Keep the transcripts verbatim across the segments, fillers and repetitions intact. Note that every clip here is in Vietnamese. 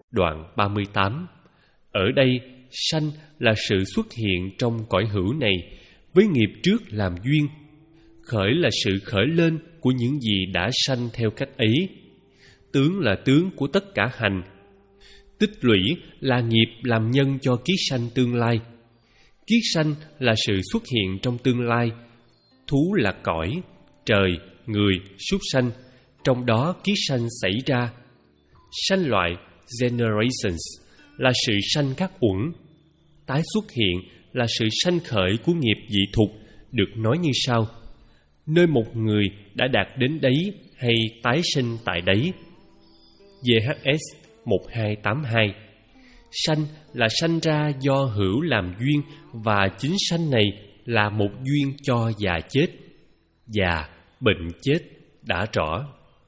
Đoạn ba mươi tám. Ở đây, sanh là sự xuất hiện trong cõi hữu này với nghiệp trước làm duyên. Khởi là sự khởi lên của những gì đã sanh theo cách ấy. Tướng là tướng của tất cả hành. Tích lũy là nghiệp làm nhân cho kiết sanh tương lai. Kiết sanh là sự xuất hiện trong tương lai. Thú là cõi, trời, người, súc sanh. Trong đó kiết sanh xảy ra. Sanh loại, generations, là sự sanh các uẩn. Tái xuất hiện là sự sanh khởi của nghiệp dị thục, được nói như sau: nơi một người đã đạt đến đấy hay tái sinh tại đấy. giê hát ét một hai tám hai. Sanh là sanh ra do hữu làm duyên, và chính sanh này là một duyên cho già chết. Già, bệnh chết đã rõ.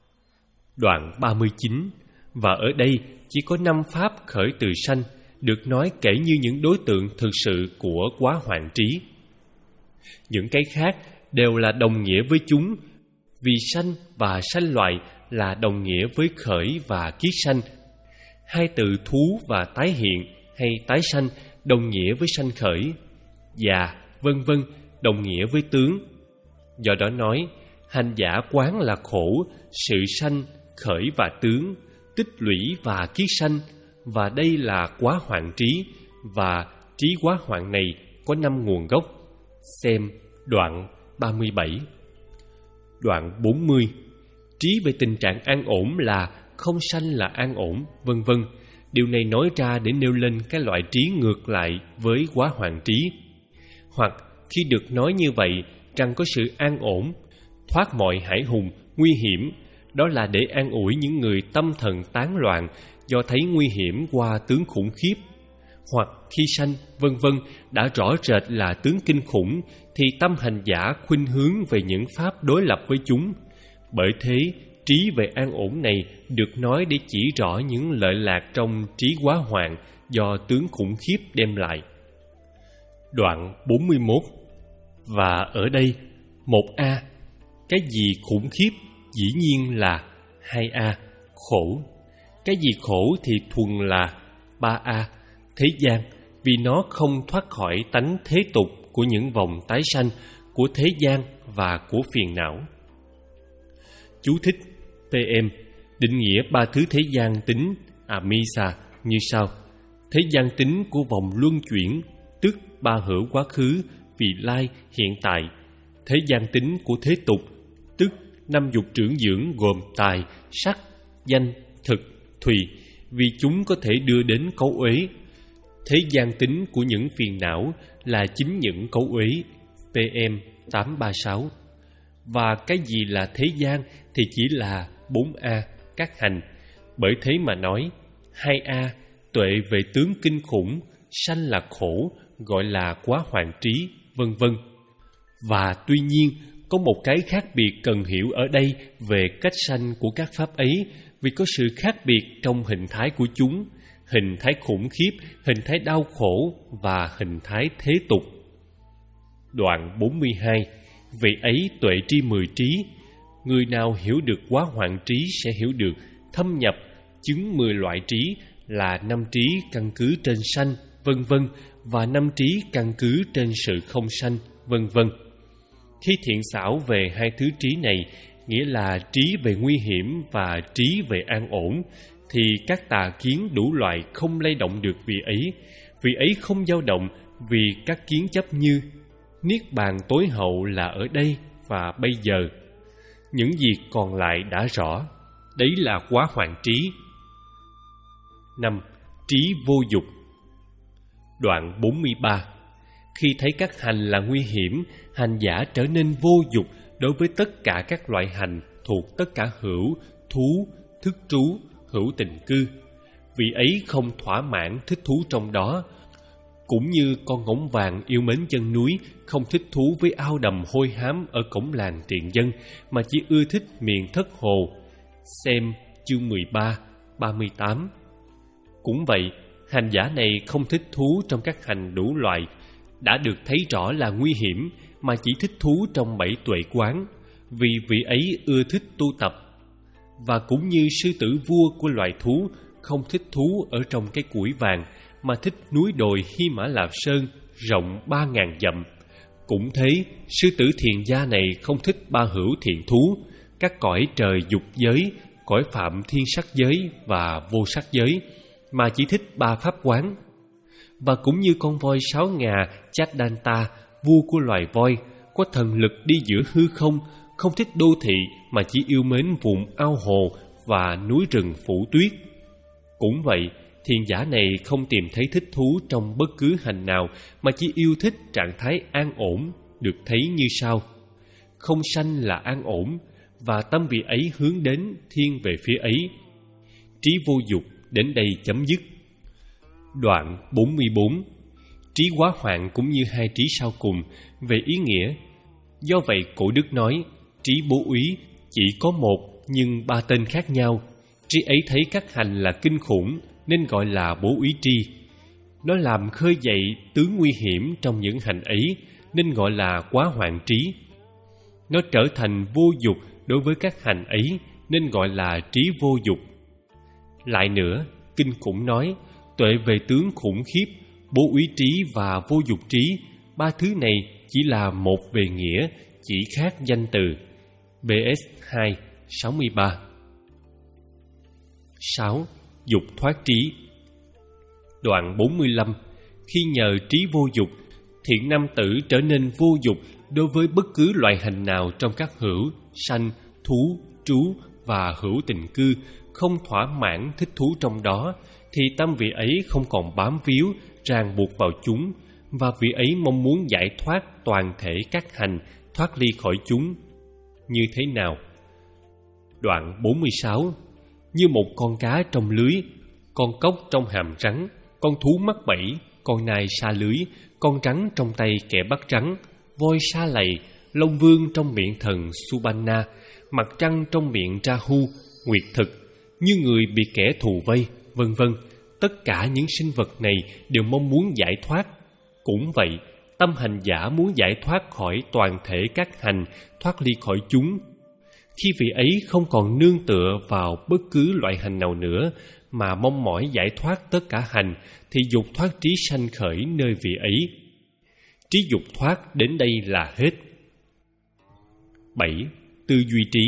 Đoạn ba mươi chín. Và ở đây chỉ có năm pháp khởi từ sanh, được nói kể như những đối tượng thực sự của quá hoạn trí. Những cái khác đều là đồng nghĩa với chúng, vì sanh và sanh loại là đồng nghĩa với khởi và kiết sanh. Hai từ thú và tái hiện hay tái sanh đồng nghĩa với sanh khởi. Già, vân vân đồng nghĩa với tướng. Do đó nói, hành giả quán là khổ, sự sanh, khởi và tướng, tích lũy và kiết sanh, và đây là quá hoạn trí, và trí quá hoạn này có năm nguồn gốc. Xem đoạn ba mươi bảy. Đoạn bốn mươi. Trí về tình trạng an ổn là không sanh là an ổn, vân vân. Điều này nói ra để nêu lên cái loại trí ngược lại với quá hoạn trí. Hoặc khi được nói như vậy rằng có sự an ổn, thoát mọi hải hùng, nguy hiểm, đó là để an ủi những người tâm thần tán loạn do thấy nguy hiểm qua tướng khủng khiếp. Hoặc khi sanh, vân vân, đã rõ rệt là tướng kinh khủng, thì tâm hành giả khuynh hướng về những pháp đối lập với chúng. Bởi thế, trí về an ổn này được nói để chỉ rõ những lợi lạc trong trí quá hoạn do tướng khủng khiếp đem lại. Đoạn bốn mươi mốt. Và ở đây, một A, cái gì khủng khiếp dĩ nhiên là hai A, khổ. Cái gì khổ thì thuần là ba A, thế gian, vì nó không thoát khỏi tánh thế tục của những vòng tái sanh, của thế gian và của phiền não. Chú thích pê em định nghĩa ba thứ thế gian tính Amisa như sau: thế gian tính của vòng luân chuyển, tức ba hữu quá khứ, vị lai, hiện tại. Thế gian tính của thế tục, tức năm dục trưởng dưỡng gồm tài, sắc, danh, thực, thùy, vì chúng có thể đưa đến cấu uế. Thế gian tính của những phiền não là chính những cấu uế. pê em tám ba sáu. Và cái gì là thế gian thì chỉ là bốn A, các hành. Bởi thế mà nói, hai A, tuệ về tướng kinh khủng, sanh là khổ, gọi là quá hoạn trí, vân vân. Và tuy nhiên, có một cái khác biệt cần hiểu ở đây về cách sanh của các pháp ấy, vì có sự khác biệt trong hình thái của chúng, hình thái khủng khiếp, hình thái đau khổ và hình thái thế tục. Đoạn bốn mươi hai. Vậy ấy tuệ tri mười trí, người nào hiểu được quá hoạn trí sẽ hiểu được thâm nhập chứng mười loại trí là năm trí căn cứ trên sanh, vân vân, và năm trí căn cứ trên sự không sanh, vân vân. Khi thiện xảo về hai thứ trí này, nghĩa là trí về nguy hiểm và trí về an ổn, thì các tà kiến đủ loại không lay động được vị ấy. Vị ấy không dao động vì các kiến chấp như niết bàn tối hậu là ở đây và bây giờ. Những gì còn lại đã rõ, đấy là quá hoạn trí. Năm. Trí vô dục. Đoạn bốn mươi ba. Khi thấy các hành là nguy hiểm, hành giả trở nên vô dục đối với tất cả các loại hành thuộc tất cả hữu, thú, thức trú, hữu tình cư. Vì ấy không thỏa mãn thích thú trong đó, cũng như con ngỗng vàng yêu mến chân núi không thích thú với ao đầm hôi hám ở cổng làng tiện dân, mà chỉ ưa thích miền thất hồ. Xem chương mười ba, ba mươi tám. Cũng vậy, hành giả này không thích thú trong các hành đủ loại, đã được thấy rõ là nguy hiểm, mà chỉ thích thú trong bảy tuệ quán, vì vị ấy ưa thích tu tập. Và cũng như sư tử vua của loài thú, không thích thú ở trong cái củi vàng, mà thích núi đồi Hy Mã Lạp Sơn rộng ba ngàn dặm. Cũng thế, sư tử thiền gia này không thích ba hữu thiện thú, các cõi trời dục giới, cõi phạm thiên sắc giới và vô sắc giới, mà chỉ thích ba pháp quán. Và cũng như con voi sáu ngà Chaddanta, vua của loài voi, có thần lực đi giữa hư không, không thích đô thị mà chỉ yêu mến vùng ao hồ và núi rừng phủ tuyết. Cũng vậy, thiền giả này không tìm thấy thích thú trong bất cứ hành nào, mà chỉ yêu thích trạng thái an ổn, được thấy như sau: không sanh là an ổn, và tâm vị ấy hướng đến thiên về phía ấy. Trí vô dục đến đây chấm dứt. Đoạn bốn mươi bốn. Trí quá hoạn cũng như hai trí sau cùng về ý nghĩa. Do vậy cổ đức nói, trí bố úy chỉ có một nhưng ba tên khác nhau. Trí ấy thấy các hành là kinh khủng nên gọi là bố úy tri. Nó làm khơi dậy tướng nguy hiểm trong những hành ấy nên gọi là quá hoạn trí. Nó trở thành vô dục đối với các hành ấy nên gọi là trí vô dục. Lại nữa, kinh cũng nói, tuệ về tướng khủng khiếp, bố úy trí và vô dục trí, ba thứ này chỉ là một về nghĩa, chỉ khác danh từ. bê ét hai, sáu mươi ba. sáu. Dục thoát trí. Đoạn bốn mươi lăm. Khi nhờ trí vô dục, thiện nam tử trở nên vô dục đối với bất cứ loại hành nào trong các hữu, sanh, thú, trú và hữu tình cư, không thỏa mãn thích thú trong đó, thì tâm vị ấy không còn bám víu, ràng buộc vào chúng, và vị ấy mong muốn giải thoát toàn thể các hành, thoát ly khỏi chúng. Như thế nào? Đoạn bốn mươi sáu. Như một con cá trong lưới, con cóc trong hàm rắn, con thú mắc bẫy, con nai sa lưới, con rắn trong tay kẻ bắt rắn, voi sa lầy, long vương trong miệng thần Subanna, mặt trăng trong miệng Rahu, nguyệt thực, như người bị kẻ thù vây, vân vân. Tất cả những sinh vật này đều mong muốn giải thoát. Cũng vậy, tâm hành giả muốn giải thoát khỏi toàn thể các hành, thoát ly khỏi chúng. Khi vị ấy không còn nương tựa vào bất cứ loại hành nào nữa, mà mong mỏi giải thoát tất cả hành, thì dục thoát trí sanh khởi nơi vị ấy. Trí dục thoát đến đây là hết. bảy. Tư duy trí.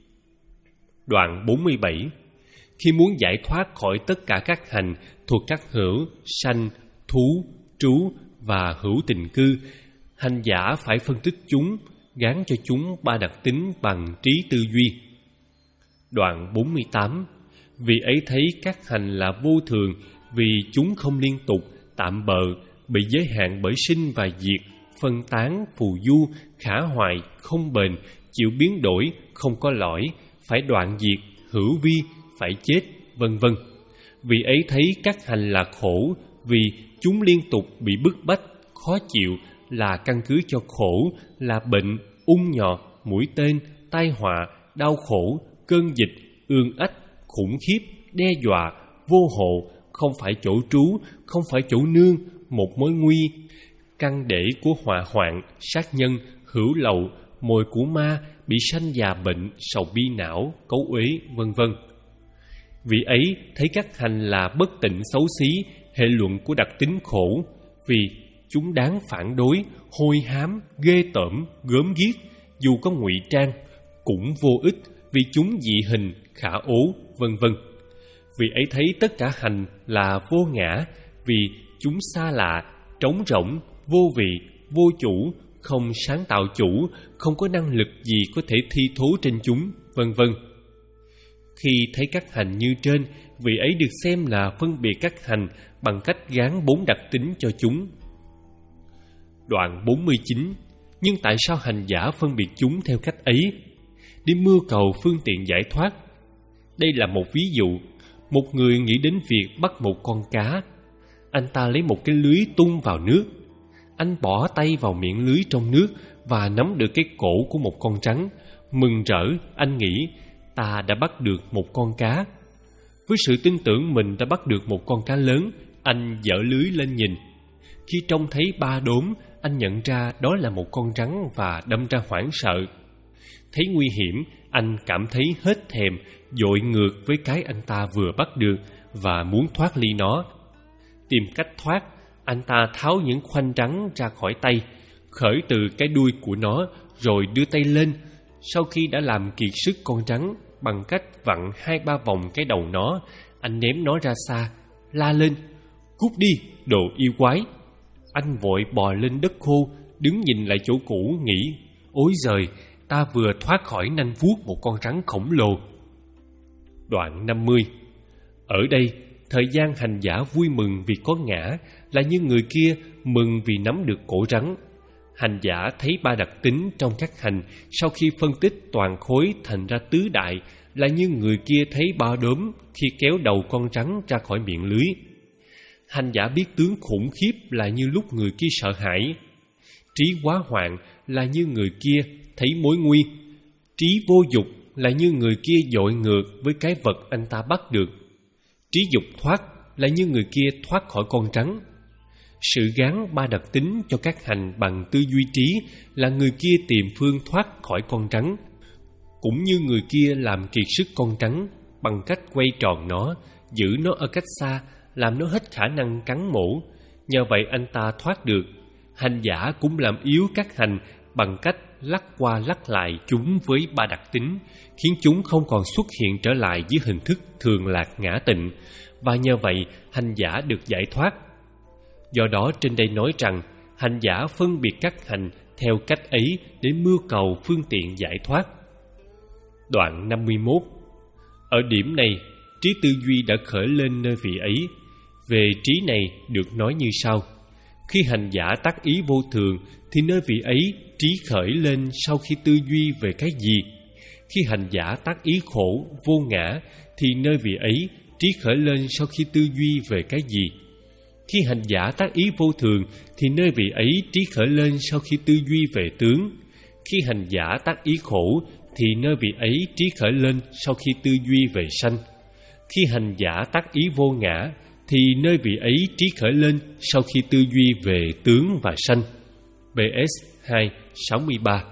Đoạn bốn mươi bảy. Khi muốn giải thoát khỏi tất cả các hành thuộc các hữu, sanh, thú, trú và hữu tình cư, hành giả phải phân tích chúng, gán cho chúng ba đặc tính bằng trí tư duy. Đoạn bốn mươi tám. Vì ấy thấy các hành là vô thường, vì chúng không liên tục, tạm bợ, bị giới hạn bởi sinh và diệt, phân tán, phù du, khả hoại, không bền, chịu biến đổi, không có lõi, phải đoạn diệt, hữu vi, phải chết, vân vân. Vì ấy thấy các hành là khổ, vì chúng liên tục bị bức bách, khó chịu, là căn cứ cho khổ, là bệnh, ung nhọt, mũi tên, tai họa, đau khổ, cơn dịch, ương ách, khủng khiếp, đe dọa, vô hộ, không phải chỗ trú, không phải chỗ nương, một mối nguy, căn để của họa hoạn, sát nhân, hữu lậu, mồi của ma, bị sanh già bệnh, sầu bi não, cấu uế, vân vân. Vì ấy thấy các hành là bất tịnh xấu xí, hệ luận của đặc tính khổ, vì chúng đáng phản đối, hôi hám, ghê tởm, gớm ghiếc, dù có ngụy trang, cũng vô ích, vì chúng dị hình, khả ố, vân vân. Vì ấy thấy tất cả hành là vô ngã, vì chúng xa lạ, trống rỗng, vô vị, vô chủ, không sáng tạo chủ, không có năng lực gì có thể thi thố trên chúng, vân vân. Khi thấy các hành như trên, vị ấy được xem là phân biệt các hành bằng cách gán bốn đặc tính cho chúng. Đoạn bốn mươi chín. Nhưng tại sao hành giả phân biệt chúng theo cách ấy? Đi mưu cầu phương tiện giải thoát. Đây là một ví dụ. Một người nghĩ đến việc bắt một con cá. Anh ta lấy một cái lưới tung vào nước. Anh bỏ tay vào miệng lưới trong nước và nắm được cái cổ của một con rắn. Mừng rỡ, anh nghĩ, ta đã bắt được một con cá. Với sự tin tưởng mình đã bắt được một con cá lớn, anh giở lưới lên nhìn. Khi trông thấy ba đốm, anh nhận ra đó là một con rắn và đâm ra hoảng sợ. Thấy nguy hiểm, anh cảm thấy hết thèm, dội ngược với cái anh ta vừa bắt được và muốn thoát ly nó. Tìm cách thoát, anh ta tháo những khoanh rắn ra khỏi tay, khởi từ cái đuôi của nó, rồi đưa tay lên. Sau khi đã làm kiệt sức con rắn bằng cách vặn hai ba vòng cái đầu nó, anh ném nó ra xa, la lên: "Cút đi, đồ yêu quái!" Anh vội bò lên đất khô, đứng nhìn lại chỗ cũ, nghĩ: ôi giời, ta vừa thoát khỏi nanh vuốt một con rắn khổng lồ. Đoạn năm mươi. Ở đây, thời gian hành giả vui mừng vì có ngã là như người kia mừng vì nắm được cổ rắn. Hành giả thấy ba đặc tính trong các hành sau khi phân tích toàn khối thành ra tứ đại là như người kia thấy ba đốm khi kéo đầu con rắn ra khỏi miệng lưới. Hành giả biết tướng khủng khiếp là như lúc người kia sợ hãi. Trí quá hoạn là như người kia thấy mối nguy. Trí vô dục là như người kia dội ngược với cái vật anh ta bắt được. Trí dục thoát là như người kia thoát khỏi con rắn. Sự gán ba đặc tính cho các hành bằng tư duy trí là người kia tìm phương thoát khỏi con rắn, cũng như người kia làm kiệt sức con rắn bằng cách quay tròn nó, giữ nó ở cách xa, làm nó hết khả năng cắn mổ. Nhờ vậy anh ta thoát được. Hành giả cũng làm yếu các hành bằng cách lắc qua lắc lại chúng với ba đặc tính, khiến chúng không còn xuất hiện trở lại dưới hình thức thường lạc ngã tịnh, và nhờ vậy hành giả được giải thoát. Do đó trên đây nói rằng hành giả phân biệt các hành theo cách ấy để mưu cầu phương tiện giải thoát. Đoạn năm mươi mốt. Ở điểm này, trí tư duy đã khởi lên nơi vị ấy. Về trí này được nói như sau: khi hành giả tác ý vô thường thì nơi vị ấy trí khởi lên sau khi tư duy về cái gì. Khi hành giả tác ý khổ, vô ngã thì nơi vị ấy trí khởi lên sau khi tư duy về cái gì. Khi hành giả tác ý vô thường thì nơi vị ấy trí khởi lên sau khi tư duy về tướng. Khi hành giả tác ý khổ thì nơi vị ấy trí khởi lên sau khi tư duy về sanh. Khi hành giả tác ý vô ngã thì nơi vị ấy trí khởi lên sau khi tư duy về tướng và sanh. bê ét hai sáu mươi ba.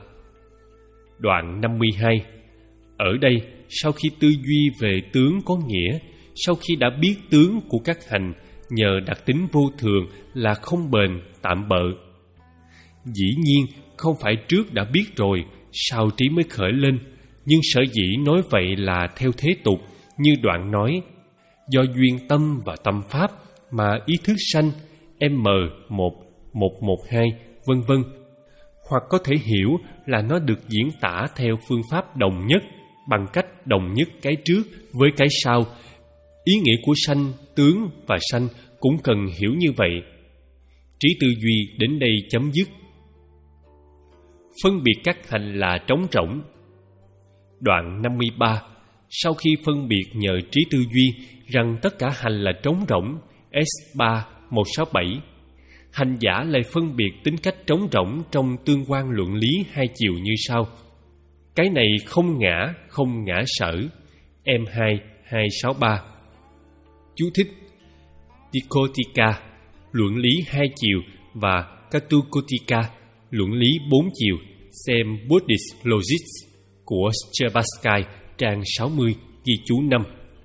Đoạn năm mươi hai. Ở đây, sau khi tư duy về tướng có nghĩa, sau khi đã biết tướng của các hành nhờ đặc tính vô thường là không bền, tạm bợ. Dĩ nhiên, không phải trước đã biết rồi, sau trí mới khởi lên, nhưng sở dĩ nói vậy là theo thế tục, như đoạn nói: do duyên tâm và tâm pháp mà ý thức sanh M một, một một hai, vân vân. Hoặc có thể hiểu là nó được diễn tả theo phương pháp đồng nhất, bằng cách đồng nhất cái trước với cái sau. Ý nghĩa của sanh, tướng và sanh cũng cần hiểu như vậy. Trí tư duy đến đây chấm dứt. Phân biệt các hành là trống rỗng. Đoạn năm mươi ba. Sau khi phân biệt nhờ trí tư duy rằng tất cả hành là trống rỗng, S ba một sáu bảy, hành giả lại phân biệt tính cách trống rỗng trong tương quan luận lý hai chiều như sau: cái này không ngã, không ngã sở, M hai hai sáu ba. Chú thích: Dikotika, luận lý hai chiều, và Katukotika, luận lý bốn chiều, xem Buddhist Logics của Sherbatsky, trang sáu mươi, ghi chú năm.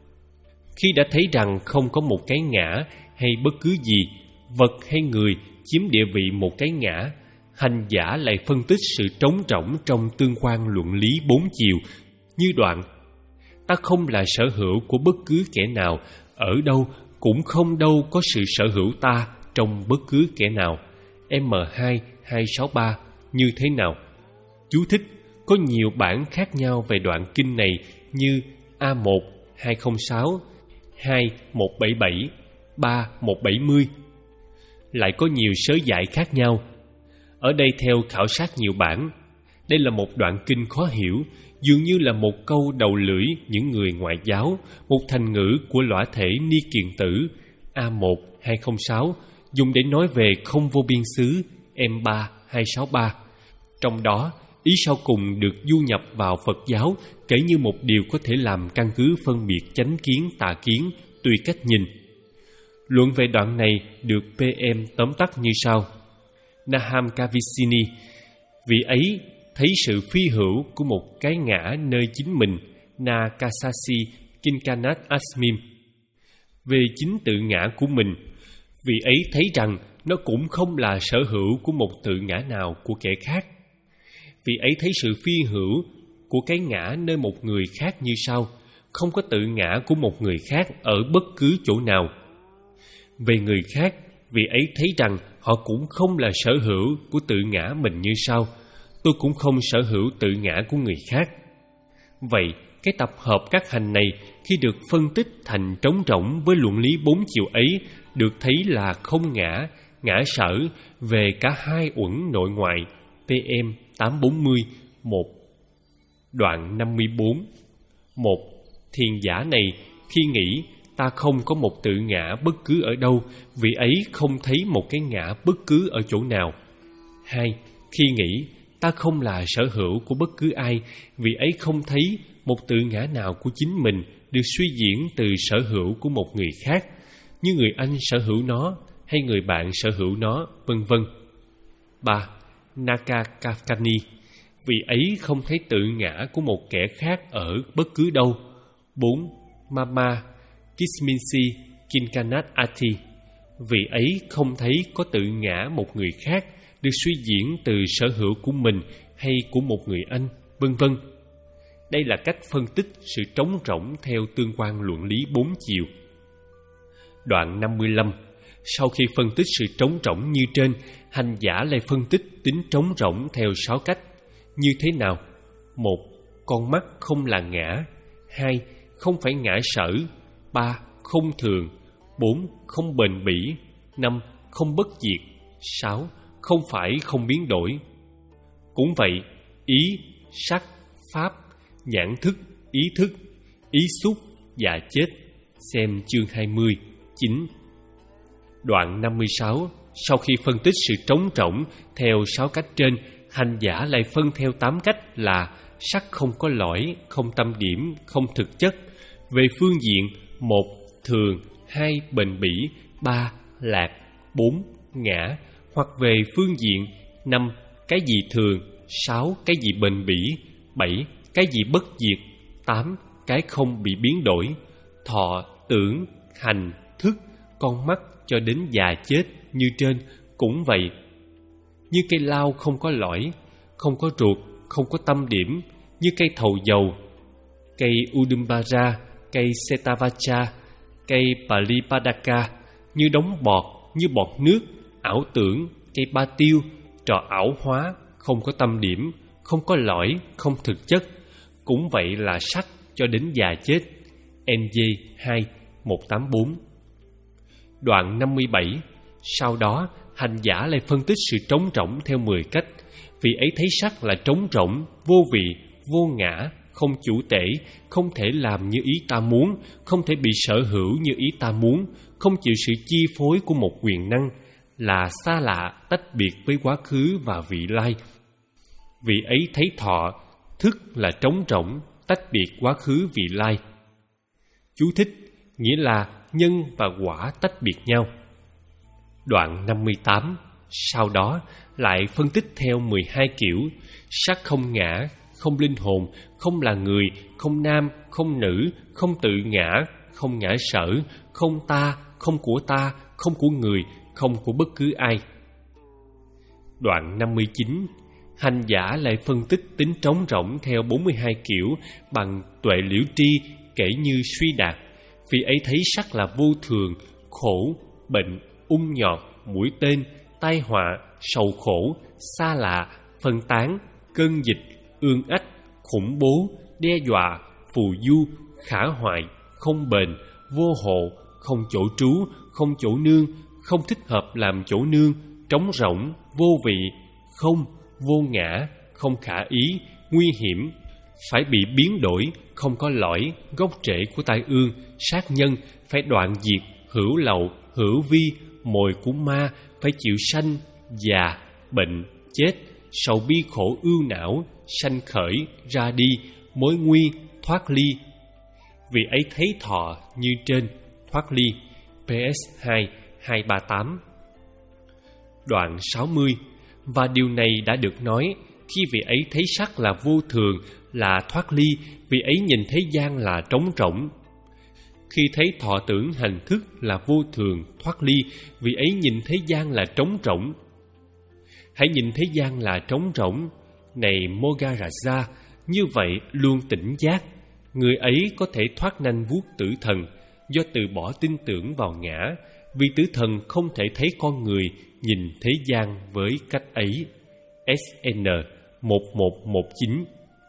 Khi đã thấy rằng không có một cái ngã hay bất cứ gì, vật hay người chiếm địa vị một cái ngã, hành giả lại phân tích sự trống rỗng trong tương quan luận lý bốn chiều như đoạn: ta không là sở hữu của bất cứ kẻ nào, ở đâu cũng không đâu có sự sở hữu ta trong bất cứ kẻ nào. M hai hai sáu ba như thế nào? Chú thích: có nhiều bản khác nhau về đoạn kinh này như A một hai không sáu, hai một bảy bảy, ba một bảy mươi. Lại có nhiều sớ giải khác nhau. Ở đây theo khảo sát nhiều bản, đây là một đoạn kinh khó hiểu, dường như là một câu đầu lưỡi những người ngoại giáo, một thành ngữ của lõa thể Ni Kiền Tử A một hai không sáu dùng để nói về không vô biên xứ M ba hai sáu ba. Trong đó, ý sau cùng được du nhập vào Phật giáo kể như một điều có thể làm căn cứ phân biệt chánh kiến tà kiến tùy cách nhìn. Luận về đoạn này được pê em tóm tắt như sau: Naham Kavicini, vị ấy thấy sự phi hữu của một cái ngã nơi chính mình, Na Kasasi Kinkanat Asmim. về chính tự ngã của mình. Vị ấy thấy rằng nó cũng không là sở hữu của một tự ngã nào của kẻ khác. Vị ấy thấy sự phi hữu của cái ngã nơi một người khác như sau: không có tự ngã của một người khác ở bất cứ chỗ nào. Về người khác, vị ấy thấy rằng họ cũng không là sở hữu của tự ngã mình như sau: tôi cũng không sở hữu tự ngã của người khác. Vậy, cái tập hợp các hành này khi được phân tích thành trống rỗng với luận lý bốn chiều ấy được thấy là không ngã, ngã sở về cả hai uẩn nội ngoại. pê em tám bốn mươi một. Đoạn năm mươi bốn. Một. Thiền giả này khi nghĩ ta không có một tự ngã bất cứ ở đâu, vị ấy không thấy một cái ngã bất cứ ở chỗ nào. Hai. Khi nghĩ ta không là sở hữu của bất cứ ai, vị ấy không thấy một tự ngã nào của chính mình được suy diễn từ sở hữu của một người khác, như người anh sở hữu nó hay người bạn sở hữu nó, vân vân. Ba. Nakakakani, vị ấy không thấy tự ngã của một kẻ khác ở bất cứ đâu. Bốn. Mama Kisminsi Kinkanat Ati, vị ấy không thấy có tự ngã một người khác được suy diễn từ sở hữu của mình hay của một người anh, vân vân. Đây là cách phân tích sự trống rỗng theo tương quan luận lý bốn chiều. Đoạn năm mươi lăm. Sau khi phân tích sự trống rỗng như trên, hành giả lại phân tích tính trống rỗng theo sáu cách. Như thế nào? Một. Con mắt không là ngã. Hai. Không phải ngã sở. Ba. Không thường. Bốn. Không bền bỉ. Năm. Không bất diệt. Sáu. Không phải không biến đổi. Cũng vậy, ý, sắc, pháp, nhãn thức, ý thức, ý xúc và chết. Xem chương hai mươi, chín. Đoạn năm mươi sáu. Sau khi phân tích sự trống rỗng theo sáu cách trên, hành giả lại phân theo tám cách là sắc không có lõi, không tâm điểm, không thực chất. Về phương diện: một. Thường. Hai. Bền bỉ. Ba. Lạc. Bốn. Ngã. Hoặc về phương diện: năm. Cái gì thường. Sáu. Cái gì bền bỉ. Bảy. Cái gì bất diệt. Tám. Cái không bị biến đổi. Thọ, tưởng, hành, thức, con mắt cho đến già chết như trên cũng vậy. Như cây lao không có lõi, không có ruột, không có tâm điểm, như cây thầu dầu, cây Udumbara, cây Setavacha, cây Palipadaka, như đống bọt, như bọt nước, ảo tưởng, cây ba tiêu, trò ảo hóa, không có tâm điểm, không có lõi, không thực chất. Cũng vậy là sắc cho đến già chết. en giê hai, một tám bốn. Đoạn năm mươi bảy. Sau đó, hành giả lại phân tích sự trống rỗng theo mười cách. Vì ấy thấy sắc là trống rỗng, vô vị, vô ngã, không chủ tể, không thể làm như ý ta muốn, không thể bị sở hữu như ý ta muốn, không chịu sự chi phối của một quyền năng, là xa lạ, tách biệt với quá khứ và vị lai. Vì ấy thấy thọ, thức là trống rỗng, tách biệt quá khứ vị lai. Chú thích, nghĩa là nhân và quả tách biệt nhau. Đoạn năm mươi tám. Sau đó lại phân tích theo mười hai kiểu: sắc không ngã, không linh hồn, không là người, không nam, không nữ, không tự ngã, không ngã sở, không ta, không của ta, không của người, không của bất cứ ai. Đoạn năm mươi chín. Hành giả lại phân tích tính trống rỗng theo bốn mươi hai kiểu bằng tuệ liễu tri kể như suy đạt. Vì ấy thấy sắc là vô thường, khổ, bệnh, ung nhọt, mũi tên, tai họa, sầu khổ, xa lạ, phân tán, cơn dịch, ương ách, khủng bố, đe dọa, phù du, khả hoại, không bền, vô hộ, không chỗ trú, không chỗ nương, không thích hợp làm chỗ nương, trống rỗng, vô vị, không, vô ngã, không khả ý, nguy hiểm, phải bị biến đổi, không có lõi, gốc rễ của tai ương, sát nhân, phải đoạn diệt, hữu lậu, hữu vi, mồi của ma, phải chịu sanh, già, bệnh, chết, sầu bi khổ ưu não, sanh khởi, ra đi, mối nguy, thoát ly. Vì ấy thấy thọ như trên, thoát ly. pê ét hai, hai ba tám. Đoạn sáu mươi. Và điều này đã được nói khi vị ấy thấy sắc là vô thường, là thoát ly, vị ấy nhìn thế gian là trống rỗng. khi thấy thọ tưởng hành thức là vô thường, thoát ly, vì ấy nhìn thế gian là trống rỗng. Hãy nhìn thế gian là trống rỗng. Này Mogaraja, như vậy luôn tỉnh giác. Người ấy có thể thoát nanh vuốt tử thần, do từ bỏ tin tưởng vào ngã, vì tử thần không thể thấy con người nhìn thế gian với cách ấy. S N một một một chín.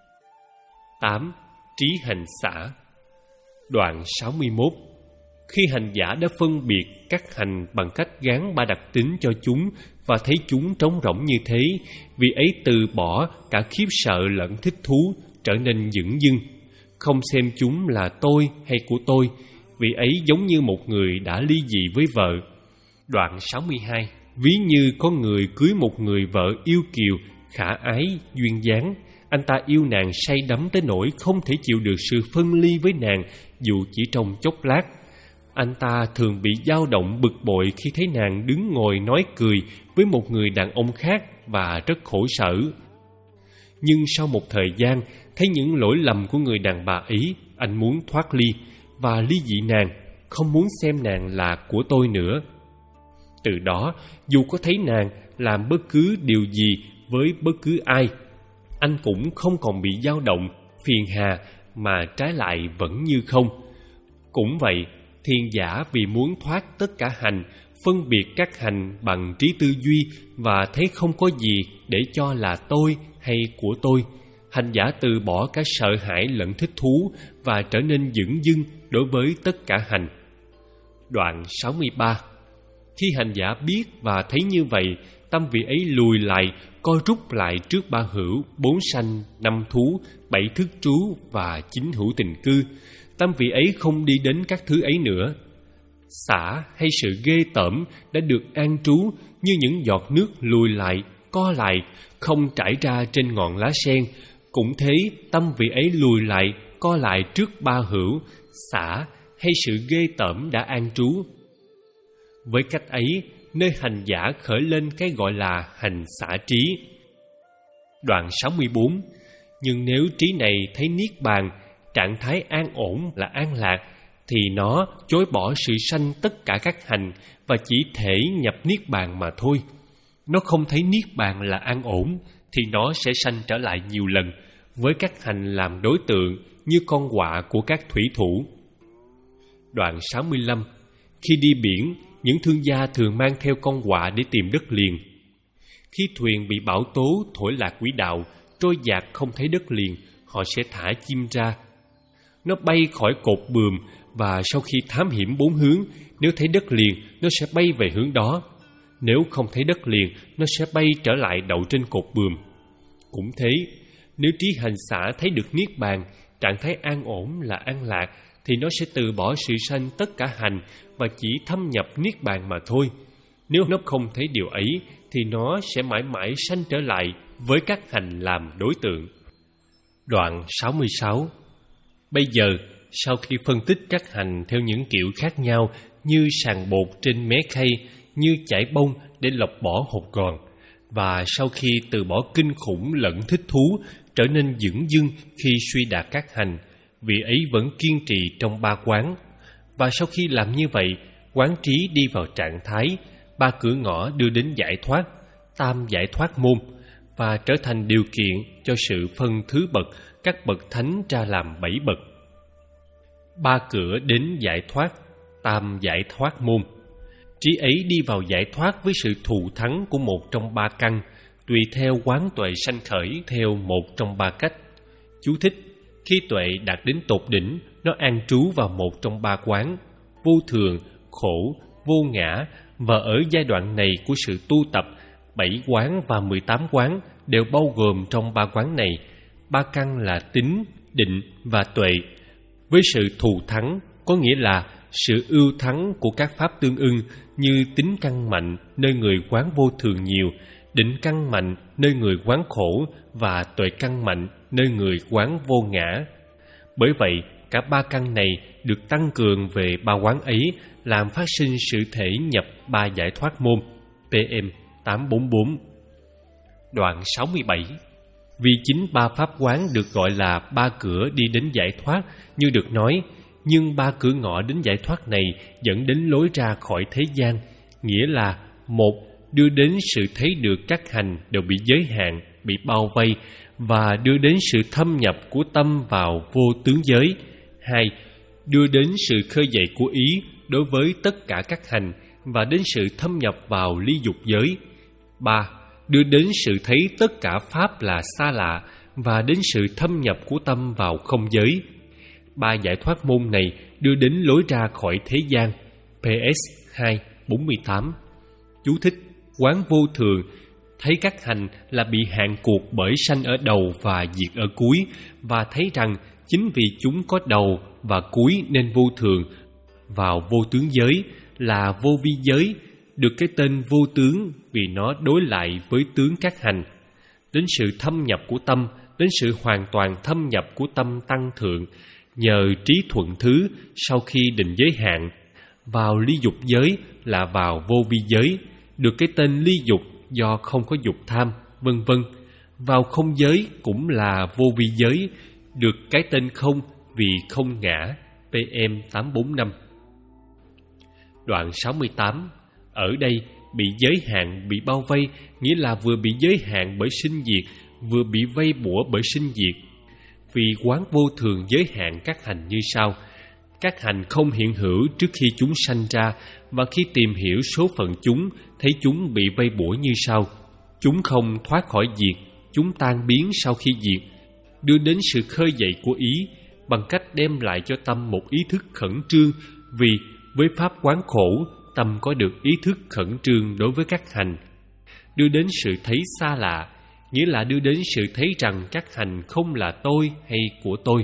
tám. Trí hành xả. Đoạn sáu mươi mốt. Khi hành giả đã phân biệt các hành bằng cách gán ba đặc tính cho chúng và thấy chúng trống rỗng như thế, vì ấy từ bỏ cả khiếp sợ lẫn thích thú, trở nên dửng dưng, không xem chúng là tôi hay của tôi, vì ấy giống như một người đã ly dị với vợ. Đoạn sáu mươi hai. Ví như có người cưới một người vợ yêu kiều, khả ái, duyên dáng. Anh ta yêu nàng say đắm tới nỗi không thể chịu được sự phân ly với nàng dù chỉ trong chốc lát. Anh ta thường bị dao động bực bội khi thấy nàng đứng ngồi nói cười với một người đàn ông khác và rất khổ sở. Nhưng sau một thời gian, thấy những lỗi lầm của người đàn bà ấy, anh muốn thoát ly và ly dị nàng, không muốn xem nàng là của tôi nữa. Từ đó, dù có thấy nàng làm bất cứ điều gì với bất cứ ai, anh cũng không còn bị dao động, phiền hà, mà trái lại vẫn như không. Cũng vậy, thiền giả vì muốn thoát tất cả hành, phân biệt các hành bằng trí tư duy và thấy không có gì để cho là tôi hay của tôi, hành giả từ bỏ cả sợ hãi lẫn thích thú và trở nên dửng dưng đối với tất cả hành. Đoạn sáu mươi ba. Khi hành giả biết và thấy như vậy, tâm vị ấy lùi lại, co rút lại trước ba hữu, bốn sanh, năm thú, bảy thức trú và chín hữu tình cư. Tâm vị ấy không đi đến các thứ ấy nữa. Xả hay sự ghê tởm đã được an trú như những giọt nước lùi lại, co lại, không trải ra trên ngọn lá sen. Cũng thế, tâm vị ấy lùi lại, co lại trước ba hữu, xả hay sự ghê tởm đã an trú. Với cách ấy, nơi hành giả khởi lên cái gọi là hành xả trí. Đoạn sáu mươi bốn. Nhưng nếu trí này thấy niết bàn, trạng thái an ổn là an lạc, thì nó chối bỏ sự sanh tất cả các hành và chỉ thể nhập niết bàn mà thôi. Nó không thấy niết bàn là an ổn, thì nó sẽ sanh trở lại nhiều lần, với các hành làm đối tượng như con quạ của các thủy thủ. Đoạn sáu mươi lăm. Khi đi biển, những thương gia thường mang theo con quạ để tìm đất liền. Khi thuyền bị bão tố thổi lạc quỹ đạo, trôi dạt không thấy đất liền, họ sẽ thả chim ra. Nó bay khỏi cột buồm và sau khi thám hiểm bốn hướng, nếu thấy đất liền, nó sẽ bay về hướng đó. Nếu không thấy đất liền, nó sẽ bay trở lại đậu trên cột buồm. Cũng thế, nếu trí hành xả thấy được niết bàn, trạng thái an ổn là an lạc, thì nó sẽ từ bỏ sự sanh tất cả hành và chỉ thâm nhập niết bàn mà thôi. Nếu nó không thấy điều ấy, thì nó sẽ mãi mãi sanh trở lại với các hành làm đối tượng. Đoạn sáu mươi sáu. Bây giờ, sau khi phân tích các hành theo những kiểu khác nhau như sàng bột trên mé khay, như chải bông để lọc bỏ hột gòn, và sau khi từ bỏ kinh khủng lẫn thích thú, trở nên dửng dưng khi suy đạt các hành, vị ấy vẫn kiên trì trong ba quán. Và sau khi làm như vậy, quán trí đi vào trạng thái ba cửa ngõ đưa đến giải thoát, tam giải thoát môn, và trở thành điều kiện cho sự phân thứ bậc các bậc thánh ra làm bảy bậc. Ba cửa đến giải thoát, tam giải thoát môn. Trí ấy đi vào giải thoát với sự thù thắng của một trong ba căn, tùy theo quán tuệ sanh khởi theo một trong ba cách. Chú thích: khi tuệ đạt đến tột đỉnh, nó an trú vào một trong ba quán: vô thường, khổ, vô ngã. Và ở giai đoạn này của sự tu tập, bảy quán và mười tám quán đều bao gồm trong ba quán này. Ba căn là tính, định và tuệ. Với sự thù thắng, có nghĩa là sự ưu thắng của các pháp tương ưng, như tính căn mạnh nơi người quán vô thường nhiều, định căn mạnh nơi người quán khổ, và tuệ căn mạnh nơi người quán vô ngã. Bởi vậy, cả ba căn này được tăng cường về ba quán ấy, làm phát sinh sự thể nhập ba giải thoát môn. P M tám bốn bốn. Đoạn sáu mươi bảy. Vì chính ba pháp quán được gọi là ba cửa đi đến giải thoát, như được nói: nhưng ba cửa ngõ đến giải thoát này dẫn đến lối ra khỏi thế gian, nghĩa là: một, đưa đến sự thấy được các hành đều bị giới hạn, bị bao vây, và đưa đến sự thâm nhập của tâm vào vô tướng giới. Hai, đưa đến sự khơi dậy của ý đối với tất cả các hành và đến sự thâm nhập vào ly dục giới. Ba, đưa đến sự thấy tất cả pháp là xa lạ và đến sự thâm nhập của tâm vào không giới. Ba giải thoát môn này đưa đến lối ra khỏi thế gian. pê ét hai bốn mươi tám. Chú thích: quán vô thường, thấy các hành là bị hạn cuộc bởi sanh ở đầu và diệt ở cuối, và thấy rằng chính vì chúng có đầu và cuối nên vô thường. Vào vô tướng giới là vô vi giới, được cái tên vô tướng vì nó đối lại với tướng các hành. Đến sự thâm nhập của tâm, đến sự hoàn toàn thâm nhập của tâm tăng thượng nhờ trí thuận thứ sau khi định giới hạn. Vào ly dục giới là vào vô vi giới, được cái tên ly dục do không có dục tham, vân vân. Vào không giới cũng là vô vi giới, được cái tên không vì không ngã. pê em tám bốn năm. Đoạn sáu mươi tám. Ở đây, bị giới hạn, bị bao vây, nghĩa là vừa bị giới hạn bởi sinh diệt, vừa bị vây bủa bởi sinh diệt. Vì quán vô thường giới hạn các hành như sau: các hành không hiện hữu trước khi chúng sanh ra, và khi tìm hiểu số phận chúng, thấy chúng bị vây bủa như sau: chúng không thoát khỏi diệt, chúng tan biến sau khi diệt. Đưa đến sự khơi dậy của ý bằng cách đem lại cho tâm một ý thức khẩn trương, vì với pháp quán khổ, tâm có được ý thức khẩn trương đối với các hành. Đưa đến sự thấy xa lạ, nghĩa là đưa đến sự thấy rằng các hành không là tôi hay của tôi.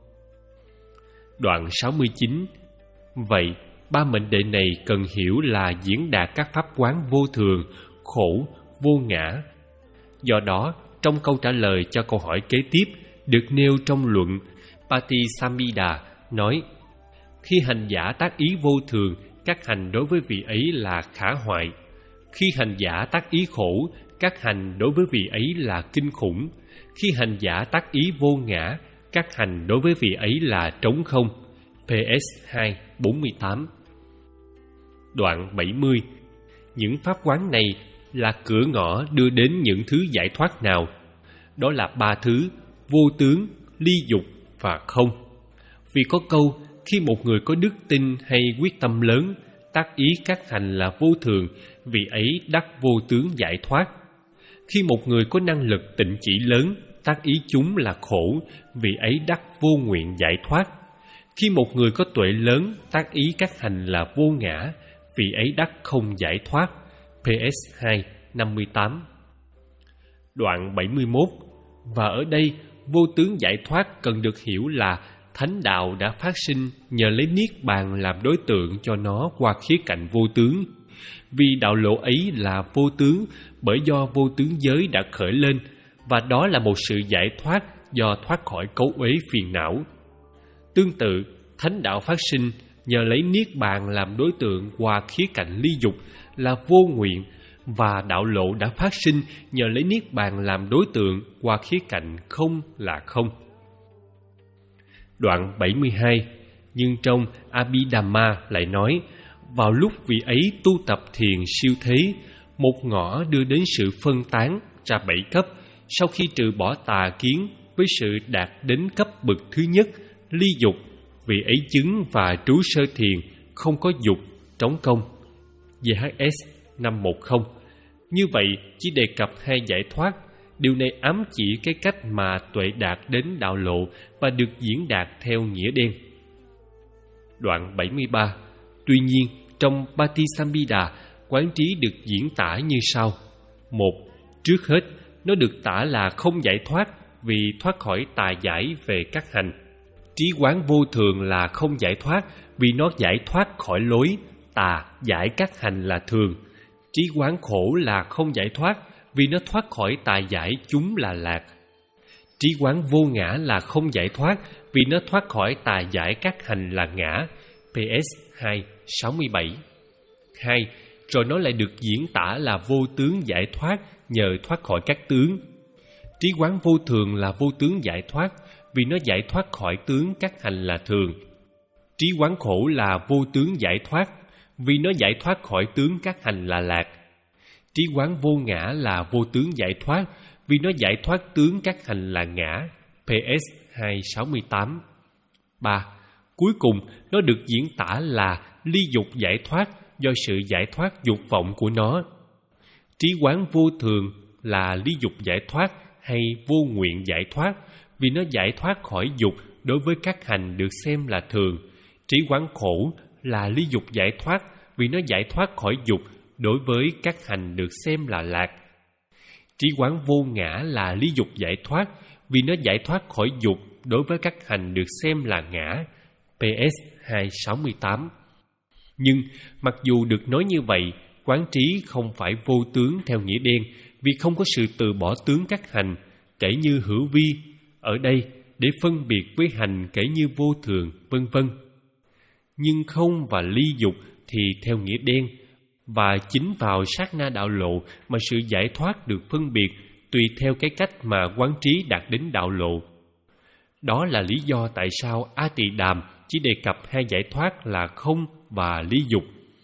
Đoạn sáu mươi chín. Vậy, ba mệnh đề này cần hiểu là diễn đạt các pháp quán vô thường, khổ, vô ngã. Do đó, trong câu trả lời cho câu hỏi kế tiếp được nêu trong luận Patisamhita nói: khi hành giả tác ý vô thường, các hành đối với vị ấy là khả hoại. Khi hành giả tác ý khổ, các hành đối với vị ấy là kinh khủng. Khi hành giả tác ý vô ngã, các hành đối với vị ấy là trống không. pê ét hai bốn mươi tám. Đoạn bảy mươi. Những pháp quán này là cửa ngõ đưa đến những thứ giải thoát nào? Đó là ba thứ: vô tướng, ly dục và không. Vì có câu: khi một người có đức tin hay quyết tâm lớn, tác ý các hành là vô thường, vị ấy đắc vô tướng giải thoát. Khi một người có năng lực tịnh chỉ lớn, tác ý chúng là khổ, vị ấy đắc vô nguyện giải thoát. Khi một người có tuệ lớn, tác ý các hành là vô ngã, vị ấy đắc không giải thoát. pê ét hai năm mươi tám. Đoạn bảy mươi mốt. Và ở đây, vô tướng giải thoát cần được hiểu là thánh đạo đã phát sinh nhờ lấy niết bàn làm đối tượng cho nó qua khía cạnh vô tướng. Vì đạo lộ ấy là vô tướng bởi do vô tướng giới đã khởi lên, và đó là một sự giải thoát do thoát khỏi cấu uế phiền não. Tương tự, thánh đạo phát sinh nhờ lấy niết bàn làm đối tượng qua khía cạnh ly dục là vô nguyện, và đạo lộ đã phát sinh nhờ lấy niết bàn làm đối tượng qua khía cạnh không là không. Đoạn bảy mươi hai. Nhưng trong Abhidhamma lại nói: vào lúc vị ấy tu tập thiền siêu thế, một ngõ đưa đến sự phân tán ra bảy cấp, sau khi trừ bỏ tà kiến với sự đạt đến cấp bậc thứ nhất, ly dục, vị ấy chứng và trú sơ thiền, không có dục, trống công. giê hát ét năm một không. Như vậy, chỉ đề cập hai giải thoát. Điều này ám chỉ cái cách mà tuệ đạt đến đạo lộ và được diễn đạt theo nghĩa đen. Đoạn bảy mươi ba. Tuy nhiên, trong Patisamhita, quán trí được diễn tả như sau. Một. Trước hết, nó được tả là không giải thoát vì thoát khỏi tà giải về các hành. Trí quán vô thường là không giải thoát vì nó giải thoát khỏi lối tà giải các hành là thường. Trí quán khổ là không giải thoát vì nó thoát khỏi tà giải chúng là lạc. Trí quán vô ngã là không giải thoát vì nó thoát khỏi tà giải các hành là ngã. pê ét hai sáu mươi bảy. Hai. Rồi nó lại được diễn tả là vô tướng giải thoát nhờ thoát khỏi các tướng. Trí quán vô thường là vô tướng giải thoát vì nó giải thoát khỏi tướng các hành là thường. Trí quán khổ là vô tướng giải thoát, vì nó giải thoát khỏi tướng các hành là lạc. Trí quán vô ngã là vô tướng giải thoát, vì nó giải thoát tướng các hành là ngã. pê ét hai sáu tám. ba. Cuối cùng, nó được diễn tả là ly dục giải thoát do sự giải thoát dục vọng của nó. Trí quán vô thường là ly dục giải thoát hay vô nguyện giải thoát, vì nó giải thoát khỏi dục đối với các hành được xem là thường. Trí quán khổ là ly dục giải thoát, vì nó giải thoát khỏi dục đối với các hành được xem là lạc. Trí quán vô ngã là ly dục giải thoát, vì nó giải thoát khỏi dục đối với các hành được xem là ngã. pê ét hai sáu tám. Nhưng mặc dù được nói như vậy, quán trí không phải vô tướng theo nghĩa đen, vì không có sự từ bỏ tướng các hành, kể như hữu vi, ở đây để phân biệt với hành kể như vô thường, vân vân. Nhưng không và ly dục thì theo nghĩa đen, và chính vào sát na đạo lộ mà sự giải thoát được phân biệt tùy theo cái cách mà quán trí đạt đến đạo lộ. Đó là lý do tại sao A Tỳ Đàm chỉ đề cập hai giải thoát là không và ly dục.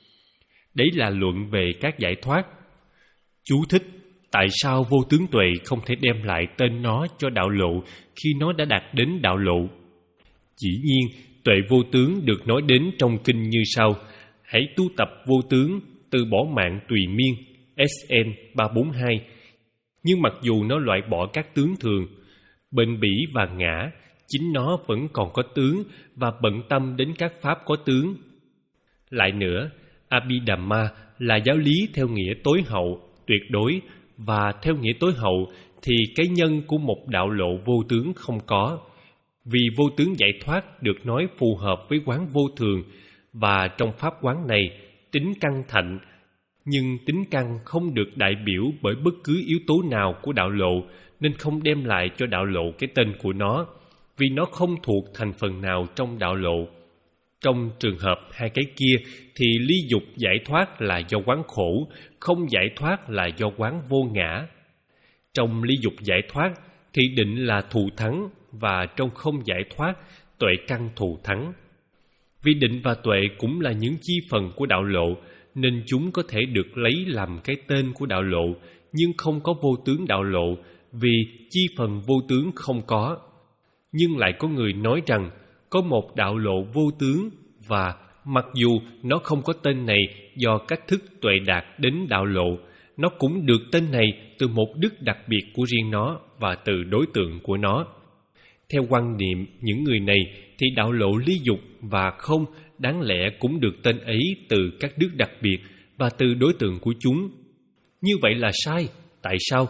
Đấy là luận về các giải thoát. Chú thích: tại sao vô tướng tuệ không thể đem lại tên nó cho đạo lộ khi nó đã đạt đến đạo lộ? Dĩ nhiên, tuệ vô tướng được nói đến trong kinh như sau: hãy tu tập vô tướng, từ bỏ mạng tùy miên, ét en ba bốn hai. Nhưng mặc dù nó loại bỏ các tướng thường, bền bỉ và ngã, chính nó vẫn còn có tướng và bận tâm đến các pháp có tướng. Lại nữa, Abhidhamma là giáo lý theo nghĩa tối hậu, tuyệt đối, và theo nghĩa tối hậu thì cái nhân của một đạo lộ vô tướng không có. Vì vô tướng giải thoát được nói phù hợp với quán vô thường, và trong pháp quán này, tính căn thạnh, nhưng tính căn không được đại biểu bởi bất cứ yếu tố nào của đạo lộ, nên không đem lại cho đạo lộ cái tên của nó, vì nó không thuộc thành phần nào trong đạo lộ. Trong trường hợp hai cái kia thì ly dục giải thoát là do quán khổ, không giải thoát là do quán vô ngã. Trong ly dục giải thoát thì định là thù thắng, và trong không giải thoát, tuệ căn thù thắng. Vì định và tuệ cũng là những chi phần của đạo lộ, nên chúng có thể được lấy làm cái tên của đạo lộ, nhưng không có vô tướng đạo lộ, vì chi phần vô tướng không có. Nhưng lại có người nói rằng có một đạo lộ vô tướng, và mặc dù nó không có tên này do cách thức tuệ đạt đến đạo lộ, nó cũng được tên này từ một đức đặc biệt của riêng nó và từ đối tượng của nó. Theo quan niệm những người này thì đạo lộ ly dục và không đáng lẽ cũng được tên ấy từ các đức đặc biệt và từ đối tượng của chúng. Như vậy là sai. Tại sao?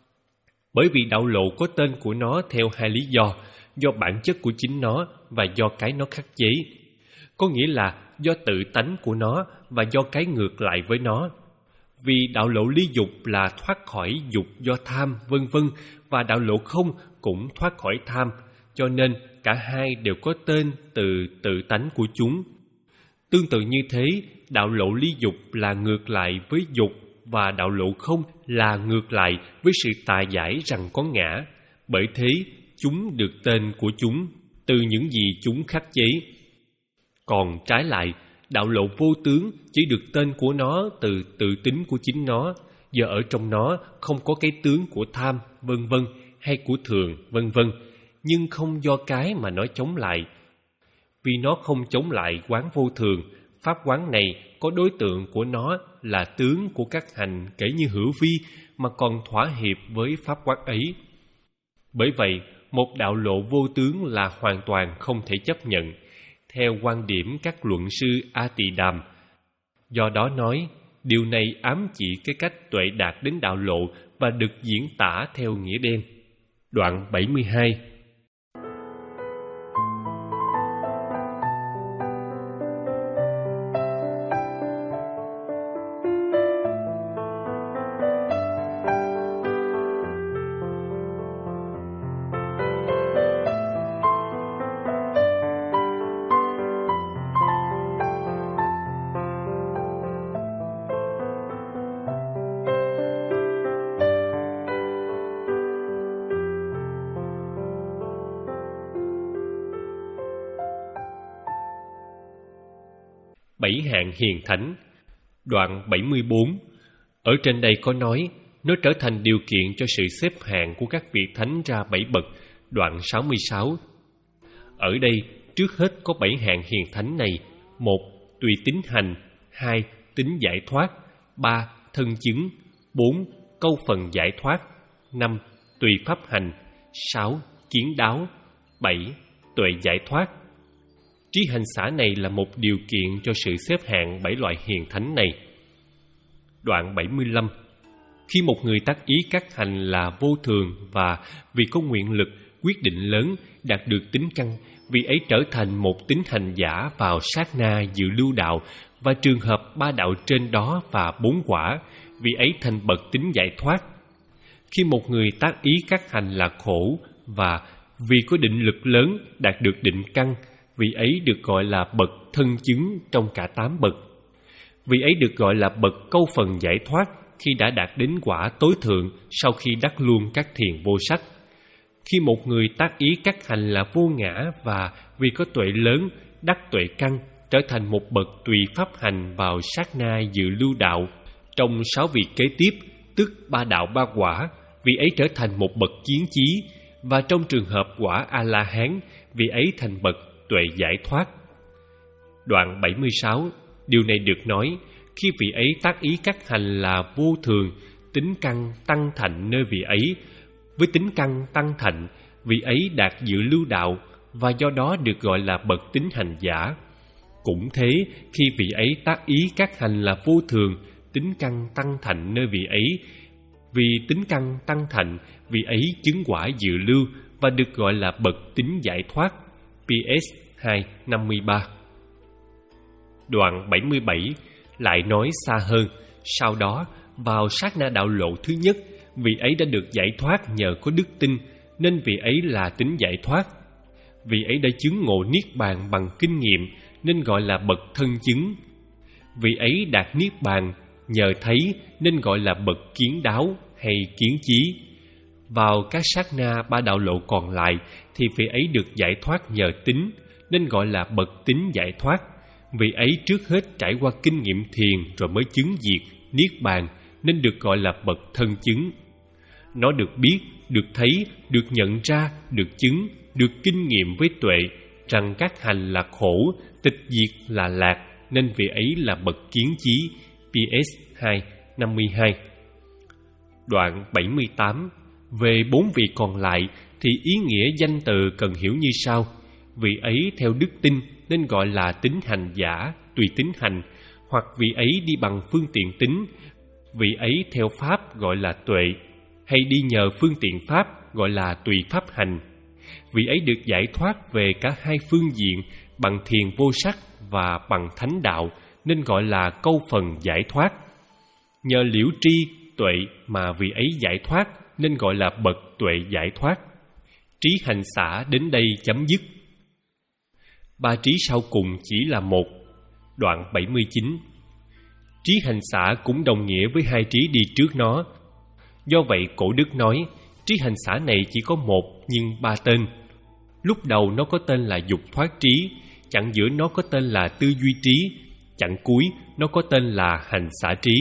Bởi vì đạo lộ có tên của nó theo hai lý do: do bản chất của chính nó và do cái nó khắc chế. Có nghĩa là do tự tánh của nó và do cái ngược lại với nó. Vì đạo lộ ly dục là thoát khỏi dục do tham, vân vân, và đạo lộ không cũng thoát khỏi tham, cho nên cả hai đều có tên từ tự tánh của chúng. Tương tự như thế, đạo lộ ly dục là ngược lại với dục, và đạo lộ không là ngược lại với sự tà giải rằng có ngã. Bởi thế, chúng được tên của chúng từ những gì chúng khắc chế. Còn trái lại, đạo lộ vô tướng chỉ được tên của nó từ tự tính của chính nó, do ở trong nó không có cái tướng của tham, vân vân, hay của thường, vân vân, nhưng không do cái mà nó chống lại. Vì nó không chống lại quán vô thường, pháp quán này có đối tượng của nó là tướng của các hành kể như hữu vi, mà còn thỏa hiệp với pháp quán ấy. Bởi vậy, một đạo lộ vô tướng là hoàn toàn không thể chấp nhận, theo quan điểm các luận sư A Tỳ Đàm. Do đó nói, điều này ám chỉ cái cách tuệ đạt đến đạo lộ và được diễn tả theo nghĩa đen. Đoạn bảy mươi hai. Bảy hạng hiền thánh. Đoạn bảy mươi bốn. Ở trên đây có nói, nó trở thành điều kiện cho sự xếp hạng của các vị thánh ra bảy bậc. Đoạn sáu mươi sáu. Ở đây, trước hết có bảy hạng hiền thánh này: một. Tùy tín hành. Hai. Tính giải thoát. Ba. Thân chứng. Bốn. Câu phần giải thoát. Năm. Tùy pháp hành. Sáu. Kiến đáo. Bảy. Tuệ giải thoát. Trí hành xả này là một điều kiện cho sự xếp hạng bảy loại hiền thánh này. Đoạn bảy mươi lăm. Khi một người tác ý các hành là vô thường và vì có nguyện lực, quyết định lớn, đạt được tính căn, vì ấy trở thành một tín hành giả vào sát na dự lưu đạo và trường hợp ba đạo trên đó và bốn quả, vì ấy thành bậc tính giải thoát. Khi một người tác ý các hành là khổ và vì có định lực lớn, đạt được định căn, vì ấy được gọi là bậc thân chứng trong cả tám bậc. Vì ấy được gọi là bậc câu phần giải thoát khi đã đạt đến quả tối thượng sau khi đắc luôn các thiền vô sắc. Khi một người tác ý các hành là vô ngã và vì có tuệ lớn, đắc tuệ căn, trở thành một bậc tùy pháp hành vào sát na dự lưu đạo trong sáu vị kế tiếp, tức ba đạo ba quả, vì ấy trở thành một bậc chiến chí, và trong trường hợp quả A-la-hán, vì ấy thành bậc tuệ giải thoát. Đoạn bảy mươi sáu. Điều này được nói khi vị ấy tác ý các hành là vô thường, tính căn tăng thạnh nơi vị ấy. Với tính căn tăng thạnh, vị ấy đạt dự lưu đạo và do đó được gọi là bậc tính hành giả. Cũng thế, khi vị ấy tác ý các hành là vô thường, tính căn tăng thạnh nơi vị ấy. Vì tính căn tăng thạnh, vị ấy chứng quả dự lưu và được gọi là bậc tính giải thoát. pê ét hai năm mươi ba. Đoạn bảy mươi bảy lại nói xa hơn. Sau đó, vào sát na đạo lộ thứ nhất, vị ấy đã được giải thoát nhờ có đức tin, nên vị ấy là tính giải thoát. Vị ấy đã chứng ngộ niết bàn bằng kinh nghiệm, nên gọi là bậc thân chứng. Vị ấy đạt niết bàn nhờ thấy, nên gọi là bậc kiến đáo hay kiến chí. Vào các sát na ba đạo lộ còn lại thì vị ấy được giải thoát nhờ tính, nên gọi là bậc tính giải thoát. Vị ấy trước hết trải qua kinh nghiệm thiền rồi mới chứng diệt niết bàn, nên được gọi là bậc thân chứng. Nó được biết, được thấy, được nhận ra, được chứng, được kinh nghiệm với tuệ rằng các hành là khổ, tịch diệt là lạc, nên vị ấy là bậc kiến chí. pê ét hai năm mươi hai. Đoạn bảy mươi tám. Về bốn vị còn lại thì ý nghĩa danh từ cần hiểu như sau: vị ấy theo đức tin nên gọi là tín hành giả, tùy tín hành, hoặc vị ấy đi bằng phương tiện tín, vị ấy theo pháp gọi là tuệ, hay đi nhờ phương tiện pháp gọi là tùy pháp hành. Vị ấy được giải thoát về cả hai phương diện, bằng thiền vô sắc và bằng thánh đạo, nên gọi là câu phần giải thoát. Nhờ liễu tri, tuệ mà vị ấy giải thoát, nên gọi là bậc tuệ giải thoát. Trí hành xả đến đây chấm dứt. Ba trí sau cùng chỉ là một. Đoạn bảy mươi chín. Trí hành xả cũng đồng nghĩa với hai trí đi trước nó. Do vậy cổ đức nói, trí hành xả này chỉ có một nhưng ba tên. Lúc đầu nó có tên là dục thoát trí, chặng giữa nó có tên là tư duy trí, chặng cuối nó có tên là hành xả trí.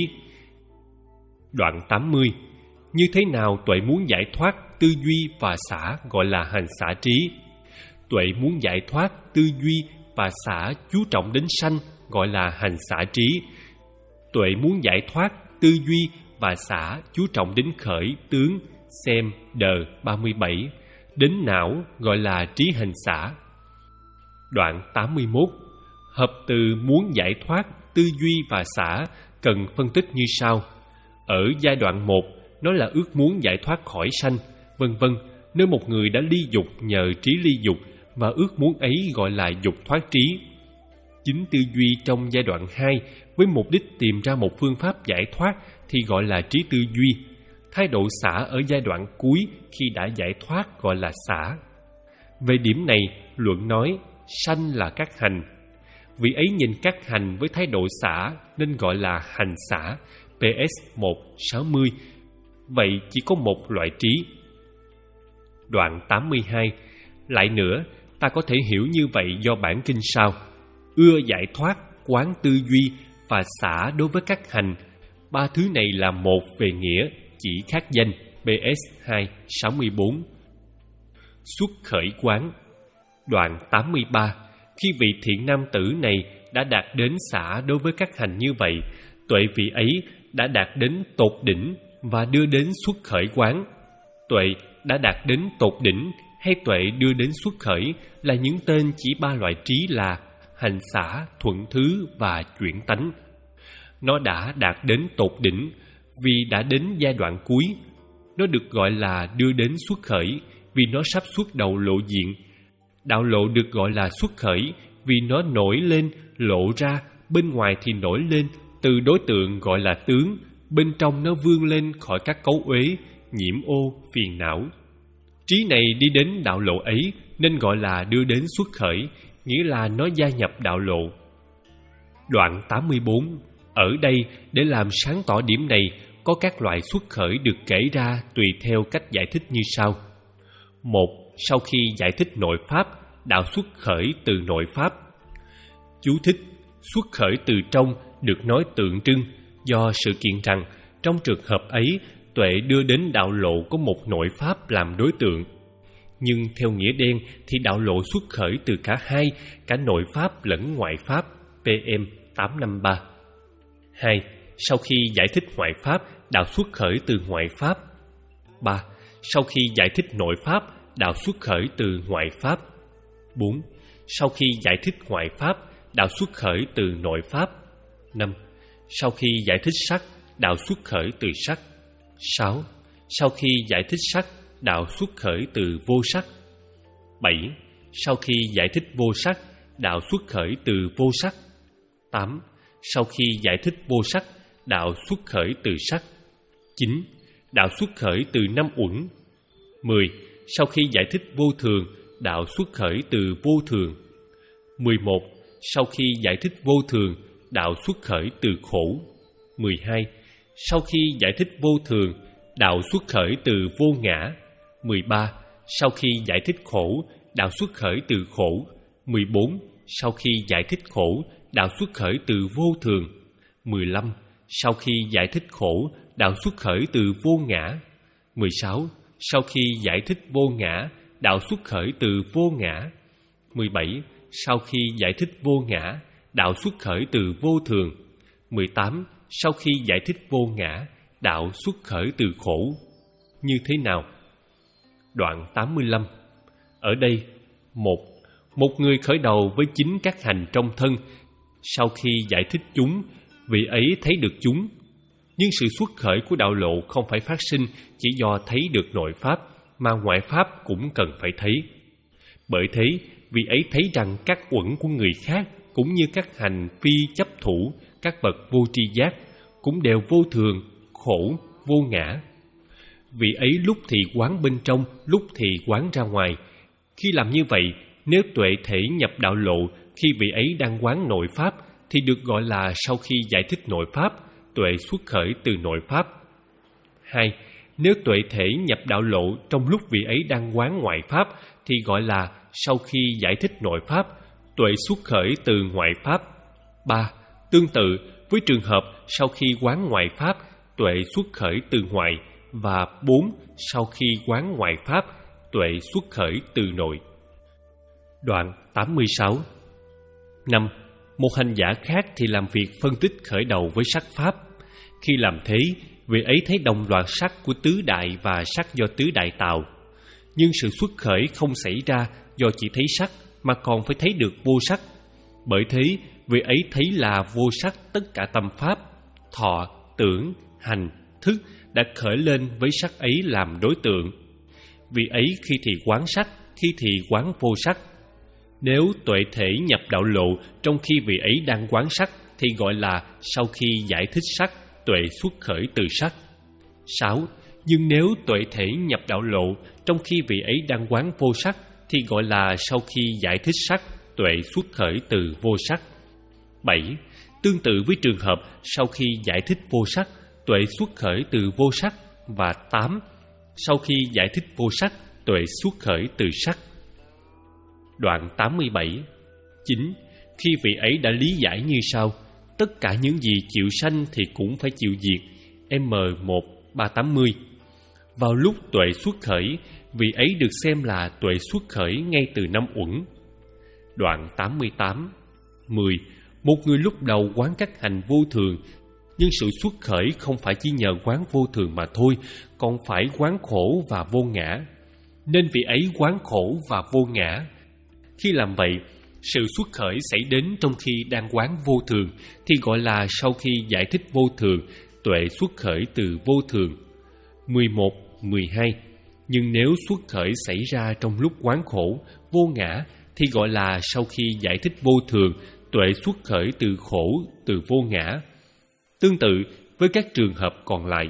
Đoạn tám mươi. Như thế nào tuệ muốn giải thoát tư duy và xả gọi là hành xả trí? Tuệ muốn giải thoát tư duy và xả chú trọng đến sanh gọi là hành xả trí. Tuệ muốn giải thoát tư duy và xả chú trọng đến khởi, tướng, xem, đờ ba mươi bảy, đến não gọi là trí hành xả. Đoạn tám mươi mốt. Hợp từ muốn giải thoát tư duy và xả cần phân tích như sau. Ở giai đoạn một, nó là ước muốn giải thoát khỏi sanh, vân vân, nơi một người đã ly dục nhờ trí ly dục, và ước muốn ấy gọi là dục thoát trí. Chính tư duy trong giai đoạn hai với mục đích tìm ra một phương pháp giải thoát thì gọi là trí tư duy. Thái độ xả ở giai đoạn cuối khi đã giải thoát gọi là xả. Về điểm này, luận nói sanh là các hành. Vị ấy nhìn các hành với thái độ xả nên gọi là hành xả. pê ét một sáu mươi. Vậy chỉ có một loại trí. Đoạn tám mươi hai. Lại nữa, ta có thể hiểu như vậy do bản kinh sau: ưa giải thoát quán tư duy và xả đối với các hành. Ba thứ này là một về nghĩa, chỉ khác danh. bê ét hai sáu mươi bốn. Xuất khởi quán. Đoạn tám mươi ba. Khi vị thiện nam tử này đã đạt đến xả đối với các hành như vậy, tuệ vị ấy đã đạt đến tột đỉnh và đưa đến xuất khởi quán. Tuệ đã đạt đến tột đỉnh hay tuệ đưa đến xuất khởi là những tên chỉ ba loại trí là hành xả, thuận thứ và chuyển tánh. Nó đã đạt đến tột đỉnh vì đã đến giai đoạn cuối. Nó được gọi là đưa đến xuất khởi vì nó sắp xuất đầu lộ diện. Đạo lộ được gọi là xuất khởi vì nó nổi lên, lộ ra, bên ngoài thì nổi lên từ đối tượng gọi là tướng, bên trong nó vươn lên khỏi các cấu uế, nhiễm ô, phiền não. Trí này đi đến đạo lộ ấy nên gọi là đưa đến xuất khởi, nghĩa là nó gia nhập đạo lộ. Đoạn tám mươi bốn. Ở đây, để làm sáng tỏ điểm này, có các loại xuất khởi được kể ra tùy theo cách giải thích như sau. Một. Sau khi giải thích nội pháp, đạo xuất khởi từ nội pháp. Chú thích: xuất khởi từ trong được nói tượng trưng do sự kiện rằng trong trường hợp ấy, tuệ đưa đến đạo lộ có một nội pháp làm đối tượng. Nhưng theo nghĩa đen thì đạo lộ xuất khởi từ cả hai, cả nội pháp lẫn ngoại pháp. pê em tám năm ba. Hai. Sau khi giải thích ngoại pháp, đạo xuất khởi từ ngoại pháp. Ba. Sau khi giải thích nội pháp, đạo xuất khởi từ ngoại pháp. Bốn. Sau khi giải thích ngoại pháp, đạo xuất khởi từ nội pháp. Năm. Sau khi giải thích sắc, đạo xuất khởi từ sắc. Sáu. Sau khi giải thích sắc, đạo xuất khởi từ vô sắc. Bảy. Sau khi giải thích vô sắc, đạo xuất khởi từ vô sắc. Tám. Sau khi giải thích vô sắc, đạo xuất khởi từ sắc. Chín. Đạo xuất khởi từ năm uẩn. Mười. Sau khi giải thích vô thường, đạo xuất khởi từ vô thường. Mười một. Sau khi giải thích vô thường, đạo xuất khởi từ khổ. Mười hai. Sau khi giải thích vô thường, đạo xuất khởi từ vô ngã. Mười ba. Sau khi giải thích khổ, đạo xuất khởi từ khổ. Mười bốn. Sau khi giải thích khổ, đạo xuất khởi từ vô thường. Mười lăm. Sau khi giải thích khổ, đạo xuất khởi từ vô ngã. Mười sáu. Sau khi giải thích vô ngã, đạo xuất khởi từ vô ngã. Mười bảy. Sau khi giải thích vô ngã, đạo xuất khởi từ vô thường. Mười tám. Sau khi giải thích vô ngã, đạo xuất khởi từ khổ. Như thế nào? Đoạn tám mươi lăm. Ở đây, một. Một người khởi đầu với chính các hành trong thân. Sau khi giải thích chúng, vị ấy thấy được chúng. Nhưng sự xuất khởi của đạo lộ không phải phát sinh chỉ do thấy được nội pháp, mà ngoại pháp cũng cần phải thấy. Bởi thế, vị ấy thấy rằng các uẩn của người khác cũng như các hành phi chấp thủ, các bậc vô tri giác cũng đều vô thường, khổ, vô ngã. Vị ấy lúc thì quán bên trong, lúc thì quán ra ngoài. Khi làm như vậy, nếu tuệ thể nhập đạo lộ khi vị ấy đang quán nội pháp thì được gọi là sau khi giải thích nội pháp, tuệ xuất khởi từ nội pháp. Hai. Nếu tuệ thể nhập đạo lộ trong lúc vị ấy đang quán ngoại pháp thì gọi là sau khi giải thích nội pháp, tuệ xuất khởi từ ngoại pháp. Ba. Tương tự với trường hợp sau khi quán ngoại pháp, tuệ xuất khởi từ ngoại. Và bốn. Sau khi quán ngoại pháp, tuệ xuất khởi từ nội. Đoạn tám mươi sáu. Năm. Một hành giả khác thì làm việc phân tích khởi đầu với sắc pháp. Khi làm thế, vị ấy thấy đồng loạt sắc của tứ đại và sắc do tứ đại tạo. Nhưng sự xuất khởi không xảy ra do chỉ thấy sắc, mà còn phải thấy được vô sắc. Bởi thế, vị ấy thấy là vô sắc tất cả tâm pháp, thọ, tưởng, hành, thức đã khởi lên với sắc ấy làm đối tượng. Vị ấy khi thì quán sắc, khi thì quán vô sắc. Nếu tuệ thể nhập đạo lộ trong khi vị ấy đang quán sắc thì gọi là sau khi giải thích sắc, tuệ xuất khởi từ sắc. Sáu. Nhưng nếu tuệ thể nhập đạo lộ trong khi vị ấy đang quán vô sắc thì gọi là sau khi giải thích sắc, tuệ xuất khởi từ vô sắc. Bảy. Tương tự với trường hợp sau khi giải thích vô sắc, tuệ xuất khởi từ vô sắc. Và tám. Sau khi giải thích vô sắc, tuệ xuất khởi từ sắc. Đoạn tám mươi bảy. Chín. khi vị ấy đã lý giải như sau: tất cả những gì chịu sanh thì cũng phải chịu diệt. M một ba tám mươi. Vào lúc tuệ xuất khởi, vị ấy được xem là tuệ xuất khởi ngay từ năm Uẩn. Đoạn tám mươi tám. mười. Một người lúc đầu quán các hành vô thường, nhưng sự xuất khởi không phải chỉ nhờ quán vô thường mà thôi, còn phải quán khổ và vô ngã. Nên vị ấy quán khổ và vô ngã. Khi làm vậy, sự xuất khởi xảy đến trong khi đang quán vô thường thì gọi là sau khi giải thích vô thường, tuệ xuất khởi từ vô thường. mười một, mười hai. Nhưng nếu xuất khởi xảy ra trong lúc quán khổ, vô ngã thì gọi là sau khi giải thích vô thường, tuệ xuất khởi từ khổ, từ vô ngã. Tương tự với các trường hợp còn lại.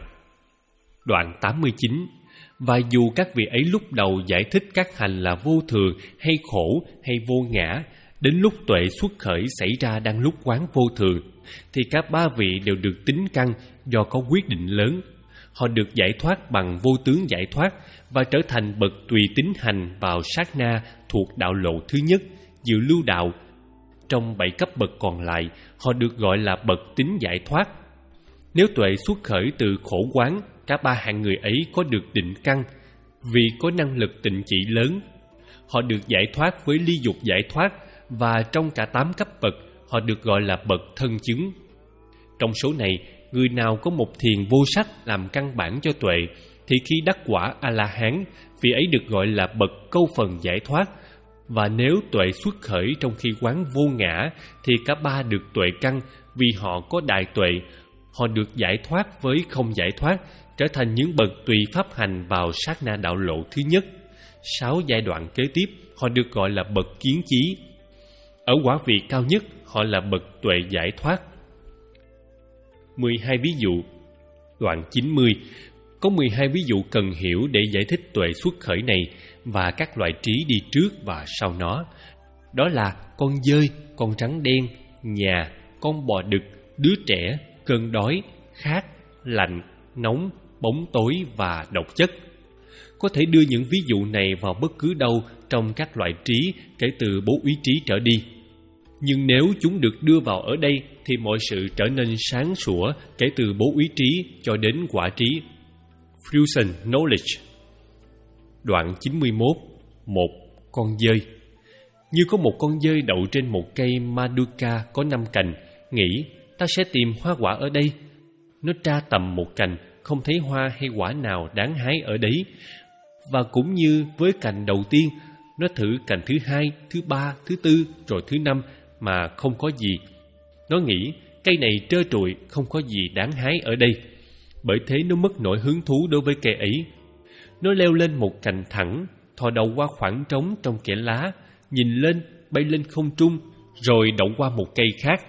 Đoạn tám mươi chín. Và dù các vị ấy lúc đầu giải thích các hành là vô thường hay khổ hay vô ngã, đến lúc tuệ xuất khởi xảy ra đang lúc quán vô thường, thì cả ba vị đều được tính căn do có quyết định lớn. Họ được giải thoát bằng vô tướng giải thoát và trở thành bậc tùy tín hành vào sát na thuộc đạo lộ thứ nhất, dự lưu đạo. Trong bảy cấp bậc còn lại, họ được gọi là bậc tín giải thoát. Nếu tuệ xuất khởi từ khổ quán, cả ba hạng người ấy có được định căn, vì có năng lực tịnh chỉ lớn. Họ được giải thoát với ly dục giải thoát, và trong cả tám cấp bậc, họ được gọi là bậc thân chứng. Trong số này, người nào có một thiền vô sắc làm căn bản cho tuệ, thì khi đắc quả A-la-hán, vị ấy được gọi là bậc câu phần giải thoát. Và nếu tuệ xuất khởi trong khi quán vô ngã, thì cả ba được tuệ căn, vì họ có đại tuệ. Họ được giải thoát với không giải thoát, trở thành những bậc tùy pháp hành vào sát na đạo lộ thứ nhất. Sáu giai đoạn kế tiếp, họ được gọi là bậc kiến chí. Ở quả vị cao nhất, họ là bậc tuệ giải thoát. mười hai ví dụ. Đoạn chín mươi. Có mười hai ví dụ cần hiểu để giải thích tuệ xuất khởi này và các loại trí đi trước và sau nó. Đó là con dơi, con rắn đen, nhà, con bò đực, đứa trẻ, cơn đói, khát, lạnh, nóng, bóng tối và độc chất. Có thể đưa những ví dụ này vào bất cứ đâu trong các loại trí kể từ bố úy trí trở đi. Nhưng nếu chúng được đưa vào ở đây thì mọi sự trở nên sáng sủa kể từ bố úy trí cho đến quả trí. Fusion Knowledge. Đoạn chín mươi mốt. Một. Con dơi. Như có một con dơi đậu trên một cây Maduka có năm cành, nghĩ ta sẽ tìm hoa quả ở đây. Nó tra tầm một cành, không thấy hoa hay quả nào đáng hái ở đấy. Và cũng như với cành đầu tiên, nó thử cành thứ hai, thứ ba, thứ tư, rồi thứ năm mà không có gì. Nó nghĩ cây này trơ trụi, không có gì đáng hái ở đây. Bởi thế nó mất nỗi hứng thú đối với cây ấy. Nó leo lên một cành thẳng, thò đầu qua khoảng trống trong kẽ lá, nhìn lên, bay lên không trung, rồi đậu qua một cây khác.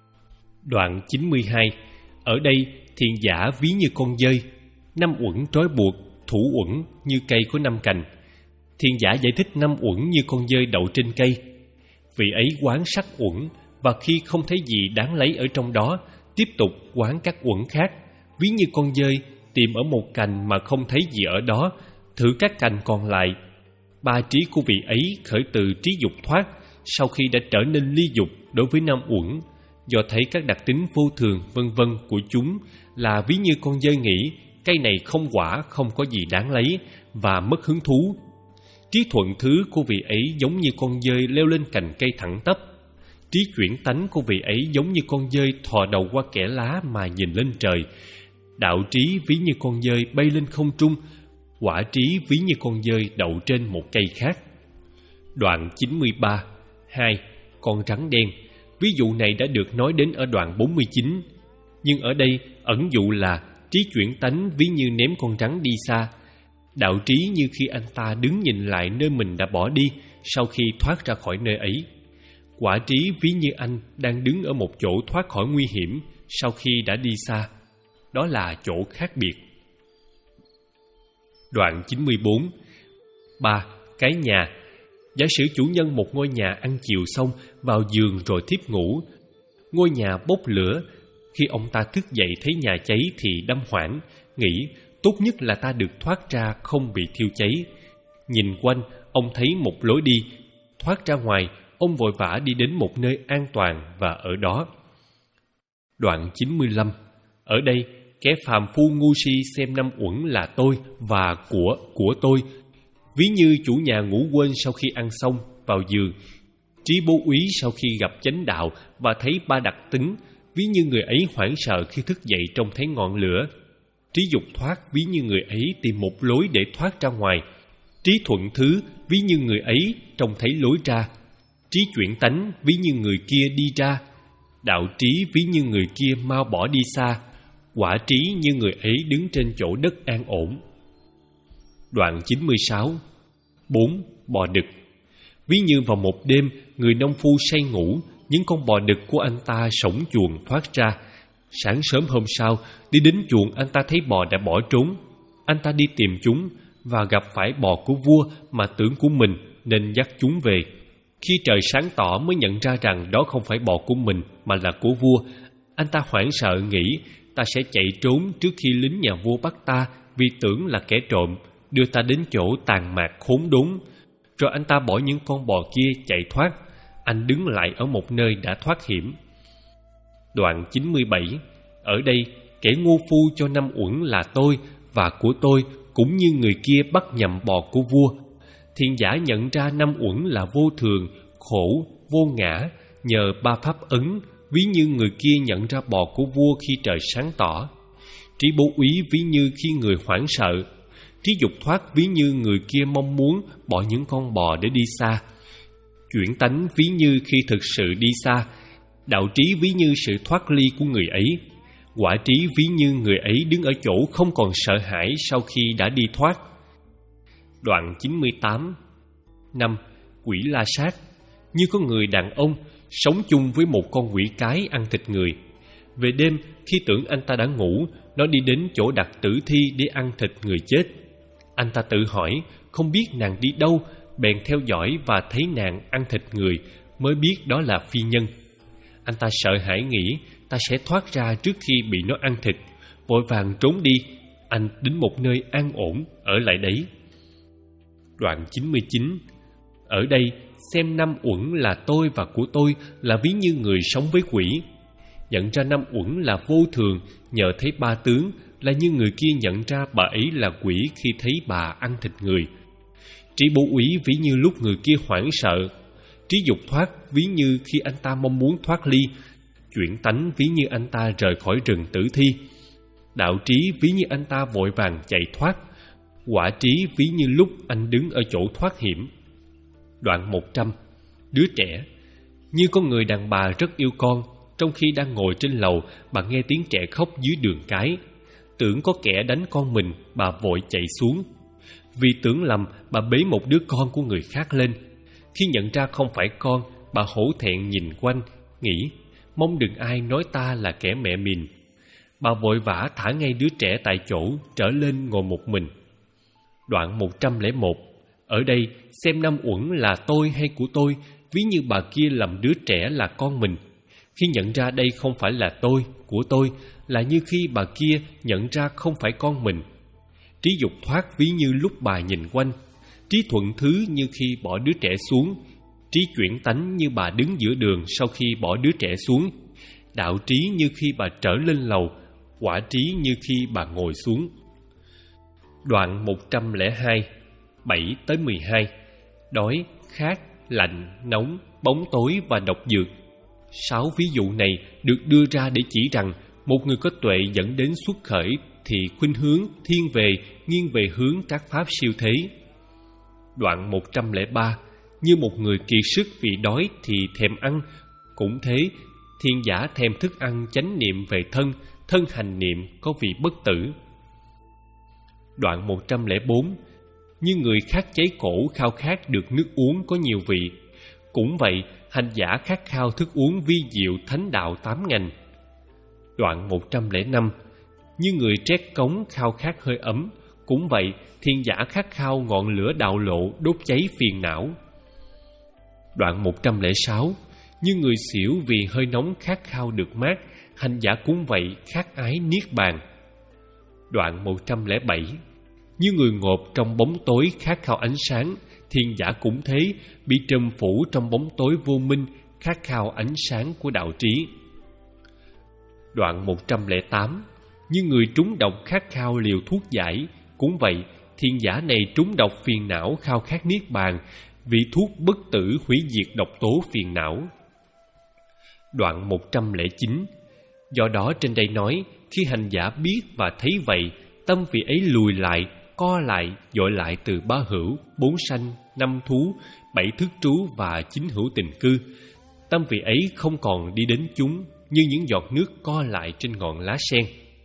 Đoạn chín mươi hai. Ở đây, thiền giả ví như con dơi, năm uẩn trói buộc, thủ uẩn như cây có năm cành. Thiền giả giải thích năm uẩn như con dơi đậu trên cây. Vị ấy quán sắc uẩn, và khi không thấy gì đáng lấy ở trong đó, tiếp tục quán các uẩn khác, ví như con dơi tìm ở một cành mà không thấy gì ở đó, thử các cành còn lại. Ba trí của vị ấy khởi từ trí dục thoát, sau khi đã trở nên ly dục đối với năm uẩn, do thấy các đặc tính vô thường vân vân của chúng, là ví như con dơi nghĩ cây này không quả, không có gì đáng lấy, và mất hứng thú. Trí thuận thứ của vị ấy giống như con dơi leo lên cành cây thẳng tắp. Trí chuyển tánh của vị ấy giống như con dơi thò đầu qua kẽ lá mà nhìn lên trời. Đạo trí ví như con dơi bay lên không trung, quả trí ví như con dơi đậu trên một cây khác. Đoạn chín mươi ba. Hai. Con rắn đen. Ví dụ này đã được nói đến ở đoạn bốn mươi chín. Nhưng ở đây ẩn dụ là trí chuyển tánh ví như ném con rắn đi xa. Đạo trí như khi anh ta đứng nhìn lại nơi mình đã bỏ đi sau khi thoát ra khỏi nơi ấy. Quả trí ví như anh đang đứng ở một chỗ thoát khỏi nguy hiểm sau khi đã đi xa. Đó là chỗ khác biệt. Đoạn chín mươi bốn. Ba. Cái nhà. Giả sử chủ nhân một ngôi nhà ăn chiều xong, vào giường rồi thiếp ngủ. Ngôi nhà bốc lửa. Khi ông ta thức dậy thấy nhà cháy thì đâm hoảng, nghĩ tốt nhất là ta được thoát ra không bị thiêu cháy. Nhìn quanh, ông thấy một lối đi. Thoát ra ngoài, ông vội vã đi đến một nơi an toàn và ở đó. Đoạn chín mươi lăm. Ở đây, kẻ phàm phu ngu si xem năm uẩn là tôi và của của tôi, ví như chủ nhà ngủ quên sau khi ăn xong vào giường, trí bố úy sau khi gặp chánh đạo và thấy ba đặc tính, ví như người ấy hoảng sợ khi thức dậy trông thấy ngọn lửa. Trí dục thoát, ví như người ấy tìm một lối để thoát ra ngoài. Trí thuận thứ, ví như người ấy trông thấy lối ra. Trí chuyển tánh, ví như người kia đi ra. Đạo trí, ví như người kia mau bỏ đi xa. Quả trí, như người ấy đứng trên chỗ đất an ổn. Đoạn chín mươi sáu. Bốn. Bò đực. Ví như vào một đêm, người nông phu say ngủ, những con bò đực của anh ta sổng chuồng thoát ra. Sáng sớm hôm sau, đi đến chuồng, anh ta thấy bò đã bỏ trốn. Anh ta đi tìm chúng và gặp phải bò của vua mà tưởng của mình nên dắt chúng về. Khi trời sáng tỏ mới nhận ra rằng đó không phải bò của mình mà là của vua. Anh ta hoảng sợ nghĩ ta sẽ chạy trốn trước khi lính nhà vua bắt ta, vì tưởng là kẻ trộm, đưa ta đến chỗ tàn mạc khốn đốn. Rồi anh ta bỏ những con bò kia chạy thoát. Anh đứng lại ở một nơi đã thoát hiểm. Đoạn chín mươi bảy. Ở đây, kẻ ngu phu cho năm uẩn là tôi và của tôi, cũng như người kia bắt nhầm bò của vua. Thiền giả nhận ra năm uẩn là vô thường, khổ, vô ngã, nhờ ba pháp ấn, ví như người kia nhận ra bò của vua khi trời sáng tỏ. Trí bố úy, ví như khi người hoảng sợ. Trí dục thoát, ví như người kia mong muốn bỏ những con bò để đi xa. Chuyển tánh, ví như khi thực sự đi xa. Đạo trí, ví như sự thoát ly của người ấy. Quả trí, ví như người ấy đứng ở chỗ không còn sợ hãi sau khi đã đi thoát. Đoạn chín mươi tám. Năm. Quỷ la sát. Như có người đàn ông sống chung với một con quỷ cái ăn thịt người. Về đêm, khi tưởng anh ta đã ngủ, nó đi đến chỗ đặt tử thi để ăn thịt người chết. Anh ta tự hỏi không biết nàng đi đâu, bèn theo dõi và thấy nàng ăn thịt người, mới biết đó là phi nhân. Anh ta sợ hãi nghĩ ta sẽ thoát ra trước khi bị nó ăn thịt, vội vàng trốn đi. Anh đến một nơi an ổn, ở lại đấy. Đoạn chín mươi chín. Ở đây, xem năm uẩn là tôi và của tôi là ví như người sống với quỷ. Nhận ra năm uẩn là vô thường, nhờ thấy ba tướng, là như người kia nhận ra bà ấy là quỷ khi thấy bà ăn thịt người. Trí bố úy, ví như lúc người kia hoảng sợ. Trí dục thoát, ví như khi anh ta mong muốn thoát ly. Chuyển tánh, ví như anh ta rời khỏi rừng tử thi. Đạo trí, ví như anh ta vội vàng chạy thoát. Quả trí, ví như lúc anh đứng ở chỗ thoát hiểm. Đoạn một trăm. Đứa trẻ. Như con người đàn bà rất yêu con, trong khi đang ngồi trên lầu, bà nghe tiếng trẻ khóc dưới đường cái. Tưởng có kẻ đánh con mình, bà vội chạy xuống. Vì tưởng lầm, bà bế một đứa con của người khác lên. Khi nhận ra không phải con, bà hổ thẹn nhìn quanh, nghĩ mong đừng ai nói ta là kẻ mẹ mìn. Bà vội vã thả ngay đứa trẻ tại chỗ, trở lên ngồi một mình. Đoạn một trăm lẻ một. Ở đây, xem năm uẩn là tôi hay của tôi, ví như bà kia lầm đứa trẻ là con mình. Khi nhận ra đây không phải là tôi, của tôi, là như khi bà kia nhận ra không phải con mình. Trí dục thoát, ví như lúc bà nhìn quanh. Trí thuận thứ, như khi bỏ đứa trẻ xuống. Trí chuyển tánh, như bà đứng giữa đường sau khi bỏ đứa trẻ xuống. Đạo trí, như khi bà trở lên lầu. Quả trí, như khi bà ngồi xuống. Đoạn một trăm lẻ hai. bảy tới mười hai. Đói, khát, lạnh, nóng, bóng tối và độc dược. Sáu ví dụ này được đưa ra để chỉ rằng một người có tuệ dẫn đến xuất khởi thì khuynh hướng thiên về, nghiêng về hướng các pháp siêu thế. Đoạn một trăm lẻ ba. Như một người kiệt sức vì đói thì thèm ăn, cũng thế, thiên giả thèm thức ăn chánh niệm về thân, thân hành niệm có vị bất tử. Đoạn một trăm lẻ bốn. Như người khát cháy cổ khao khát được nước uống có nhiều vị, cũng vậy hành giả khát khao thức uống vi diệu thánh đạo tám ngành. Đoạn một trăm lẻ năm. Như người trét cống khao khát hơi ấm, cũng vậy thiên giả khát khao ngọn lửa đạo lộ đốt cháy phiền não. Đoạn một trăm lẻ sáu. Như người xỉu vì hơi nóng khát khao được mát, hành giả cũng vậy khát ái niết bàn. Đoạn một trăm lẻ bảy. Như người ngộp trong bóng tối khát khao ánh sáng, thiên giả cũng thế, bị trùm phủ trong bóng tối vô minh, khát khao ánh sáng của đạo trí. Đoạn một trăm lẻ tám. Như người trúng độc khát khao liều thuốc giải, cũng vậy, thiên giả này trúng độc phiền não khao khát niết bàn, vị thuốc bất tử hủy diệt độc tố phiền não. Đoạn một trăm lẻ chín. Do đó trên đây nói, khi hành giả biết và thấy vậy, tâm vị ấy lùi lại, co lại, dội lại từ ba hữu, bốn sanh, năm thú, bảy thức trú và chín hữu tình cư. Tâm vị ấy không còn đi đến chúng, như những giọt nước co lại trên ngọn lá sen.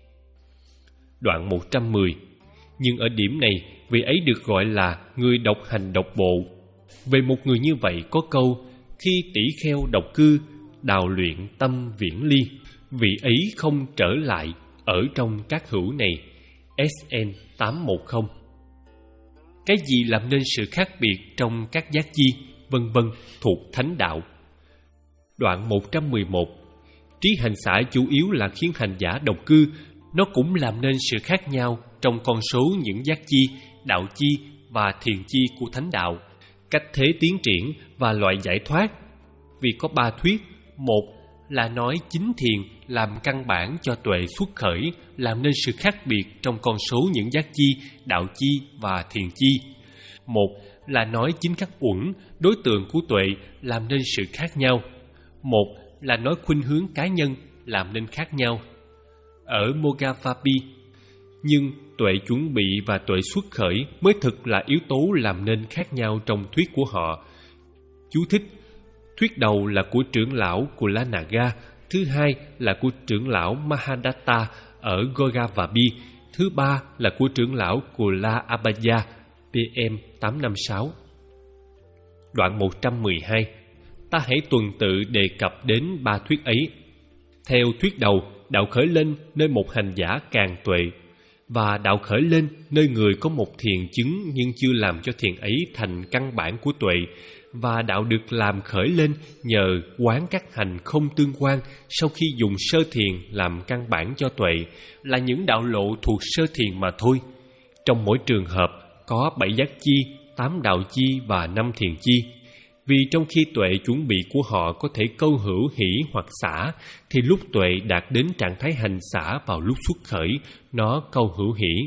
Đoạn một trăm mười. Nhưng ở điểm này, vị ấy được gọi là người độc hành độc bộ. Về một người như vậy có câu, khi tỷ kheo độc cư, đào luyện tâm viễn ly, vị ấy không trở lại ở trong các hữu này. S N tám một không. Cái gì làm nên sự khác biệt trong các giác chi, vân vân thuộc thánh đạo? Đoạn một trăm mười một. Trí hành xả chủ yếu là khiến hành giả độc cư, nó cũng làm nên sự khác nhau trong con số những giác chi, đạo chi và thiền chi của thánh đạo, cách thế tiến triển và loại giải thoát. Vì có ba thuyết: một là nói chính thiền làm căn bản cho tuệ xuất khởi, làm nên sự khác biệt trong con số những giác chi, đạo chi và thiền chi. Một là nói chính các uẩn, đối tượng của tuệ, làm nên sự khác nhau. Một là nói khuynh hướng cá nhân, làm nên khác nhau. Ở Mogavapi, nhưng tuệ chuẩn bị và tuệ xuất khởi mới thực là yếu tố làm nên khác nhau trong thuyết của họ. Chú thích: thuyết đầu là của trưởng lão Kulanaga, thứ hai là của trưởng lão Mahadatta ở Gogavapi, thứ ba là của trưởng lão Kula Abhaya, P M tám năm sáu. Đoạn một trăm mười hai. Ta hãy tuần tự đề cập đến ba thuyết ấy. Theo thuyết đầu, đạo khởi lên nơi một hành giả càng tuệ, và đạo khởi lên nơi người có một thiền chứng nhưng chưa làm cho thiền ấy thành căn bản của tuệ, và đạo được làm khởi lên nhờ quán các hành không tương quan sau khi dùng sơ thiền làm căn bản cho tuệ, là những đạo lộ thuộc sơ thiền mà thôi. Trong mỗi trường hợp có bảy giác chi, tám đạo chi và năm thiền chi. Vì trong khi tuệ chuẩn bị của họ có thể câu hữu hỷ hoặc xả, thì lúc tuệ đạt đến trạng thái hành xả vào lúc xuất khởi, nó câu hữu hỷ.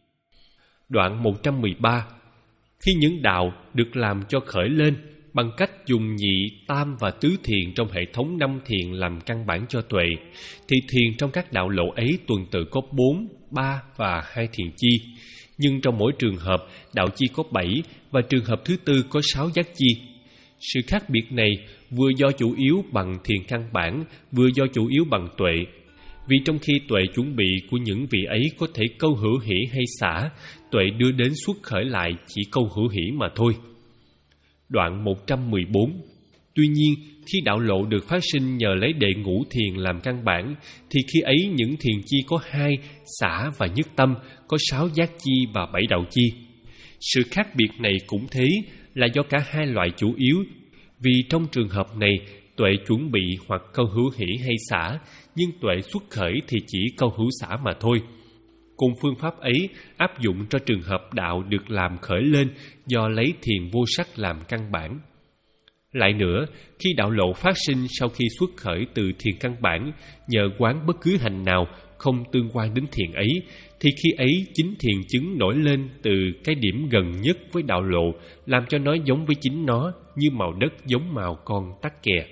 Đoạn một trăm mười ba. Khi những đạo được làm cho khởi lên bằng cách dùng nhị, tam và tứ thiền trong hệ thống năm thiền làm căn bản cho tuệ, thì thiền trong các đạo lộ ấy tuần tự có bốn, ba và hai thiền chi. Nhưng trong mỗi trường hợp, đạo chi có bảy và trường hợp thứ tư có sáu giác chi. Sự khác biệt này vừa do chủ yếu bằng thiền căn bản, vừa do chủ yếu bằng tuệ. Vì trong khi tuệ chuẩn bị của những vị ấy có thể câu hữu hỷ hay xả, tuệ đưa đến xuất khởi lại chỉ câu hữu hỷ mà thôi. Đoạn một trăm mười bốn. Tuy nhiên, khi đạo lộ được phát sinh nhờ lấy đệ ngũ thiền làm căn bản, thì khi ấy những thiền chi có hai, xả và nhất tâm, có sáu giác chi và bảy đạo chi. Sự khác biệt này cũng thế, là do cả hai loại chủ yếu. Vì trong trường hợp này, tuệ chuẩn bị hoặc câu hữu hỷ hay xả, nhưng tuệ xuất khởi thì chỉ câu hữu xả mà thôi. Cùng phương pháp ấy áp dụng cho trường hợp đạo được làm khởi lên do lấy thiền vô sắc làm căn bản. Lại nữa, khi đạo lộ phát sinh sau khi xuất khởi từ thiền căn bản nhờ quán bất cứ hành nào không tương quan đến thiền ấy, thì khi ấy chính thiền chứng nổi lên từ cái điểm gần nhất với đạo lộ, làm cho nó giống với chính nó, như màu đất giống màu con tắc kè.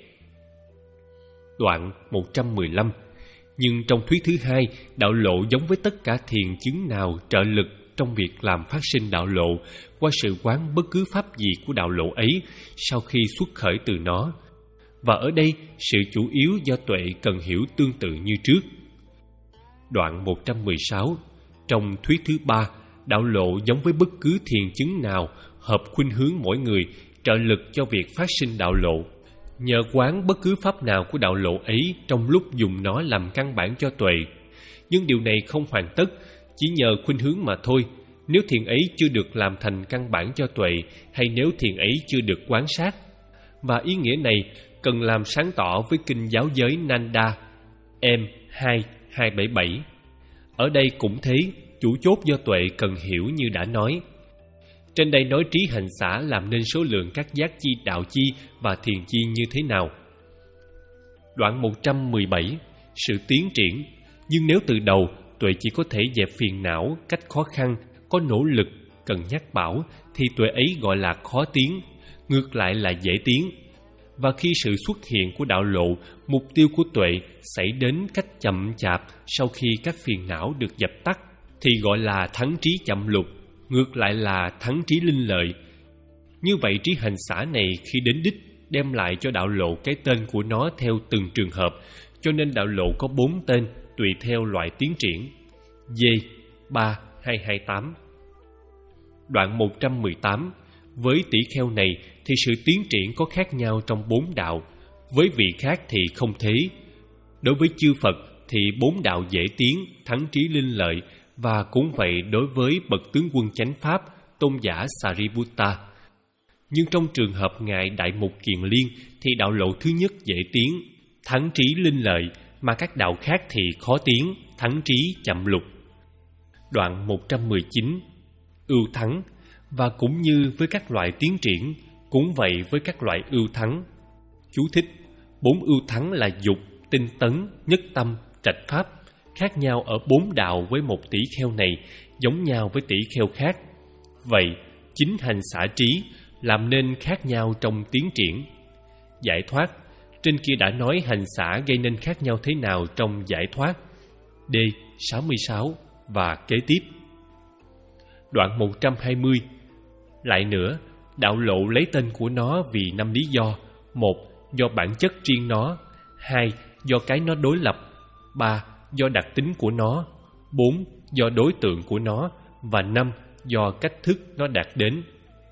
Đoạn một trăm mười lăm. Nhưng trong thuyết thứ hai, đạo lộ giống với tất cả thiền chứng nào trợ lực trong việc làm phát sinh đạo lộ qua sự quán bất cứ pháp gì của đạo lộ ấy sau khi xuất khởi từ nó. Và ở đây, sự chủ yếu do tuệ cần hiểu tương tự như trước. Đoạn một trăm mười sáu. Trong thuyết thứ ba, đạo lộ giống với bất cứ thiền chứng nào hợp khuynh hướng mỗi người, trợ lực cho việc phát sinh đạo lộ. Nhờ quán bất cứ pháp nào của đạo lộ ấy trong lúc dùng nó làm căn bản cho tuệ. Nhưng điều này không hoàn tất, chỉ nhờ khuynh hướng mà thôi. Nếu thiền ấy chưa được làm thành căn bản cho tuệ, hay nếu thiền ấy chưa được quán sát. Và ý nghĩa này cần làm sáng tỏ với kinh giáo giới Nanda M hai hai bảy bảy. Ở đây cũng thế, chủ chốt do tuệ cần hiểu như đã nói. Trên đây nói trí hành xả làm nên số lượng các giác chi, đạo chi và thiền chi như thế nào. Đoạn một trăm mười bảy. Sự tiến triển. Nhưng nếu từ đầu tuệ chỉ có thể dẹp phiền não cách khó khăn, có nỗ lực, cần nhắc bảo, thì tuệ ấy gọi là khó tiến, ngược lại là dễ tiến. Và khi sự xuất hiện của đạo lộ, mục tiêu của tuệ xảy đến cách chậm chạp sau khi các phiền não được dập tắt, thì gọi là thắng trí chậm lục, ngược lại là thắng trí linh lợi. Như vậy trí hành xả này khi đến đích đem lại cho đạo lộ cái tên của nó theo từng trường hợp, cho nên đạo lộ có bốn tên tùy theo loại tiến triển. D ba hai hai tám. Đoạn một trăm mười tám. Với tỷ kheo này thì sự tiến triển có khác nhau trong bốn đạo, với vị khác thì không thế. Đối với chư Phật thì bốn đạo dễ tiến, thắng trí linh lợi, và cũng vậy đối với bậc tướng quân chánh pháp, tôn giả Sariputta. Nhưng trong trường hợp ngài Đại Mục Kiền Liên thì đạo lộ thứ nhất dễ tiến, thắng trí linh lợi, mà các đạo khác thì khó tiến, thắng trí chậm lục. Đoạn một trăm mười chín. Ưu thắng. Và cũng như với các loại tiến triển, cũng vậy với các loại ưu thắng. Chú thích: bốn ưu thắng là dục, tinh tấn, nhất tâm, trạch pháp, khác nhau ở bốn đạo với một tỷ kheo này, giống nhau với tỷ kheo khác. Vậy, chính hành xả trí làm nên khác nhau trong tiến triển. Giải thoát. Trên kia đã nói hành xả gây nên khác nhau thế nào trong giải thoát. D sáu mươi sáu và kế tiếp. Đoạn một trăm hai mươi. Lại nữa, đạo lộ lấy tên của nó vì năm lý do: một, do bản chất riêng nó; hai, do cái nó đối lập; ba, do đặc tính của nó; bốn, do đối tượng của nó; và năm, do cách thức nó đạt đến.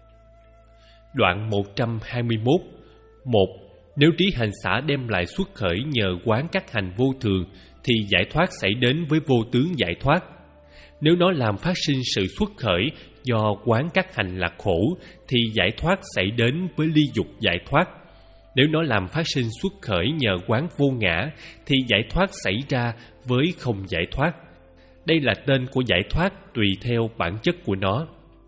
Đoạn một trăm hai mươi mốt. Một, nếu trí hành xả đem lại xuất khởi nhờ quán các hành vô thường, thì giải thoát xảy đến với vô tướng giải thoát. Nếu nó làm phát sinh sự xuất khởi do quán các hành lạc khổ, thì giải thoát xảy đến với ly dục giải thoát. Nếu nó làm phát sinh xuất khởi nhờ quán vô ngã, thì giải thoát xảy ra với không giải thoát. Đây là tên của giải thoát tùy theo bản chất của nó.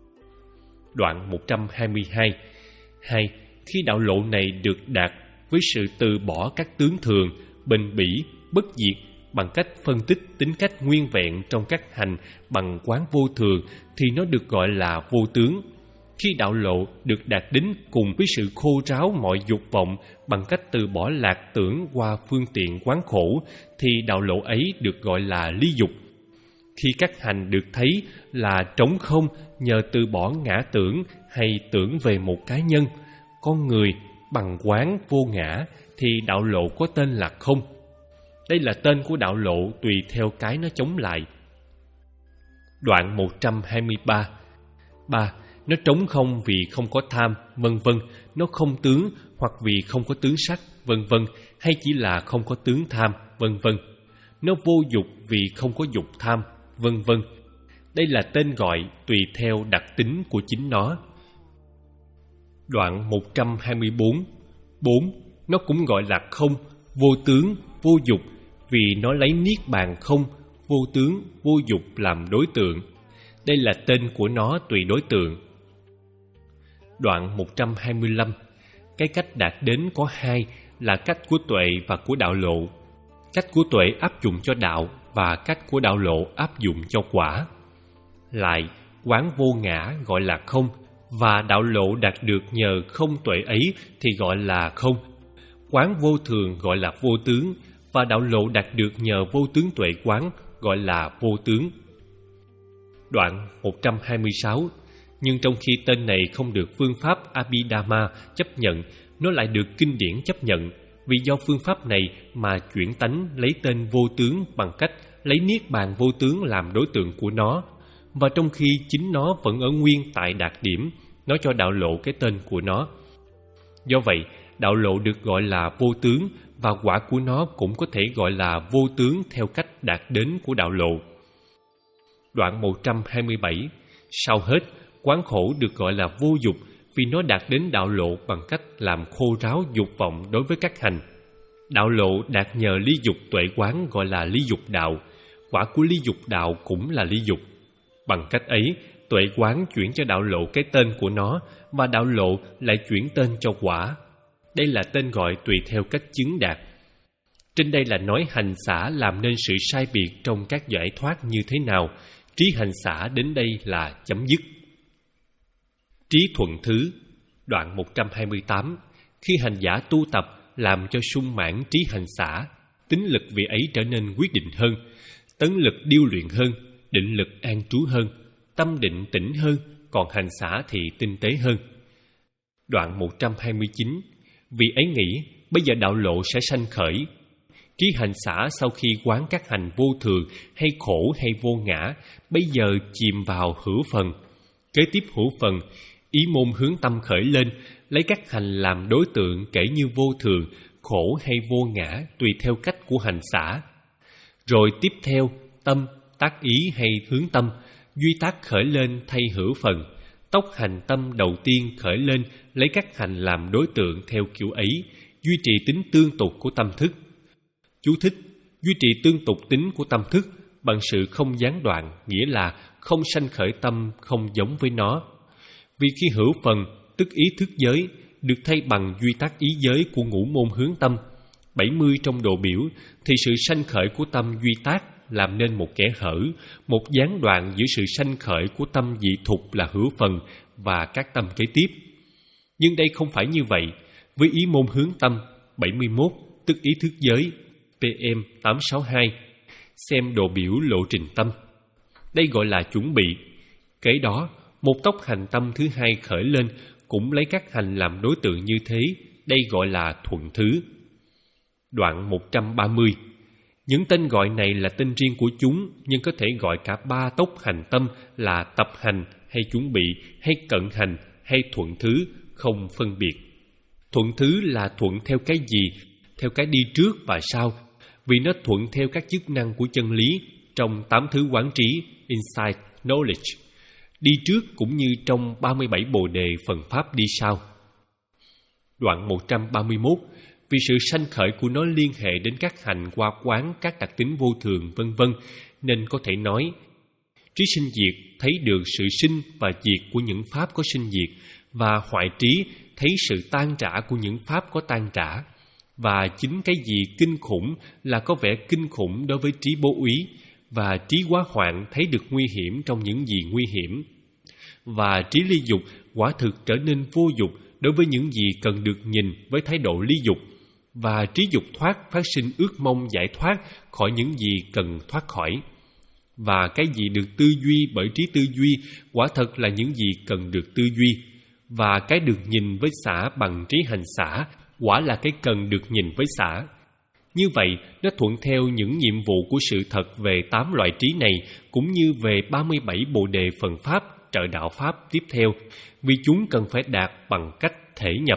Đoạn một trăm hai mươi hai. Hai, khi đạo lộ này được đạt với sự từ bỏ các tướng thường, bền bỉ, bất diệt, bằng cách phân tích tính cách nguyên vẹn trong các hành bằng quán vô thường, thì nó được gọi là vô tướng. Khi đạo lộ được đạt đến cùng với sự khô ráo mọi dục vọng bằng cách từ bỏ lạc tưởng qua phương tiện quán khổ, thì đạo lộ ấy được gọi là ly dục. Khi các hành được thấy là trống không nhờ từ bỏ ngã tưởng hay tưởng về một cá nhân, con người bằng quán vô ngã, thì đạo lộ có tên là không. Đây là tên của đạo lộ tùy theo cái nó chống lại. Đoạn một trăm hai mươi ba. Ba, nó trống không vì không có tham, vân vân, nó không tướng hoặc vì không có tướng sắc, vân vân, hay chỉ là không có tướng tham, vân vân. Nó vô dục vì không có dục tham, vân vân. Đây là tên gọi tùy theo đặc tính của chính nó. Đoạn một trăm hai mươi bốn. Bốn, nó cũng gọi là không, vô tướng, vô dục, vì nó lấy niết bàn không, vô tướng, vô dục làm đối tượng. Đây là tên của nó tùy đối tượng. Đoạn một trăm hai mươi lăm. Cái cách đạt đến có hai là cách của tuệ và của đạo lộ. Cách của tuệ áp dụng cho đạo và cách của đạo lộ áp dụng cho quả. Lại, quán vô ngã gọi là không, và đạo lộ đạt được nhờ không tuệ ấy thì gọi là không. Quán vô thường gọi là vô tướng, và đạo lộ đạt được nhờ vô tướng tuệ quán gọi là vô tướng. Đoạn một trăm hai mươi sáu. Nhưng trong khi tên này không được phương pháp Abhidhamma chấp nhận, nó lại được kinh điển chấp nhận, vì do phương pháp này mà chuyển tánh lấy tên vô tướng bằng cách lấy niết bàn vô tướng làm đối tượng của nó, và trong khi chính nó vẫn ở nguyên tại đạt điểm, nó cho đạo lộ cái tên của nó. Do vậy, đạo lộ được gọi là vô tướng, và quả của nó cũng có thể gọi là vô tướng theo cách đạt đến của đạo lộ. Đoạn một trăm hai mươi bảy. Sau hết, quán khổ được gọi là vô dục, vì nó đạt đến đạo lộ bằng cách làm khô ráo dục vọng đối với các hành. Đạo lộ đạt nhờ ly dục tuệ quán gọi là ly dục đạo, quả của ly dục đạo cũng là ly dục. Bằng cách ấy, tuệ quán chuyển cho đạo lộ cái tên của nó, và đạo lộ lại chuyển tên cho quả. Đây là tên gọi tùy theo cách chứng đạt. Trên đây là nói hành xả làm nên sự sai biệt trong các giải thoát như thế nào. Trí hành xả đến đây là chấm dứt. Trí thuận thứ. Đoạn một trăm hai mươi tám. Khi hành giả tu tập làm cho sung mãn trí hành xả, tính lực vị ấy trở nên quyết định hơn, tấn lực điêu luyện hơn, định lực an trú hơn, tâm định tĩnh hơn, còn hành xả thì tinh tế hơn. Đoạn một trăm hai mươi chín. Vị ấy nghĩ bây giờ đạo lộ sẽ sanh khởi. Trí hành xả sau khi quán các hành vô thường hay khổ hay vô ngã, bây giờ chìm vào hữu phần. Kế tiếp hữu phần, ý môn hướng tâm khởi lên, lấy các hành làm đối tượng kể như vô thường, khổ hay vô ngã tùy theo cách của hành xả. Rồi tiếp theo, tâm, tác ý hay hướng tâm, duy tác khởi lên thay hữu phần. Tốc hành tâm đầu tiên khởi lên, lấy các hành làm đối tượng theo kiểu ấy, duy trì tính tương tục của tâm thức. Chú thích: duy trì tương tục tính của tâm thức bằng sự không gián đoạn, nghĩa là không sanh khởi tâm không giống với nó. Vì khi hữu phần, tức ý thức giới, được thay bằng duy tác ý giới của ngũ môn hướng tâm, bảy mươi trong độ biểu, thì sự sanh khởi của tâm duy tác làm nên một kẽ hở, một gián đoạn giữa sự sanh khởi của tâm dị thục là hữu phần và các tâm kế tiếp. Nhưng đây không phải như vậy. Với ý môn hướng tâm bảy mươi mốt, tức ý thức giới, pê em tám sáu hai, xem độ biểu lộ trình tâm. Đây gọi là chuẩn bị. Kế đó, một tốc hành tâm thứ hai khởi lên, cũng lấy các hành làm đối tượng như thế. Đây gọi là thuận thứ. Đoạn một trăm ba mươi. Những tên gọi này là tên riêng của chúng, nhưng có thể gọi cả ba tốc hành tâm là tập hành hay chuẩn bị hay cận hành hay thuận thứ, không phân biệt. Thuận thứ là thuận theo cái gì? Theo cái đi trước và sau, vì nó thuận theo các chức năng của chân lý trong tám thứ quán trí, insight, knowledge. Đi trước cũng như trong ba mươi bảy bồ đề phần pháp đi sau. Đoạn một trăm ba mươi mốt. Vì sự sanh khởi của nó liên hệ đến các hành qua quán các đặc tính vô thường vân vân, nên có thể nói trí sinh diệt thấy được sự sinh và diệt của những pháp có sinh diệt, và hoại trí thấy sự tan rã của những pháp có tan rã. Và chính cái gì kinh khủng là có vẻ kinh khủng đối với trí bố úy, và trí quá hoạn thấy được nguy hiểm trong những gì nguy hiểm. Và trí ly dục quả thực trở nên vô dục đối với những gì cần được nhìn với thái độ ly dục. Và trí dục thoát phát sinh ước mong giải thoát khỏi những gì cần thoát khỏi. Và cái gì được tư duy bởi trí tư duy quả thật là những gì cần được tư duy. Và cái được nhìn với xả bằng trí hành xả quả là cái cần được nhìn với xả. Như vậy, nó thuận theo những nhiệm vụ của sự thật về tám loại trí này, cũng như về ba mươi bảy bồ đề phần pháp, trợ đạo pháp tiếp theo, vì chúng cần phải đạt bằng cách thể nhập.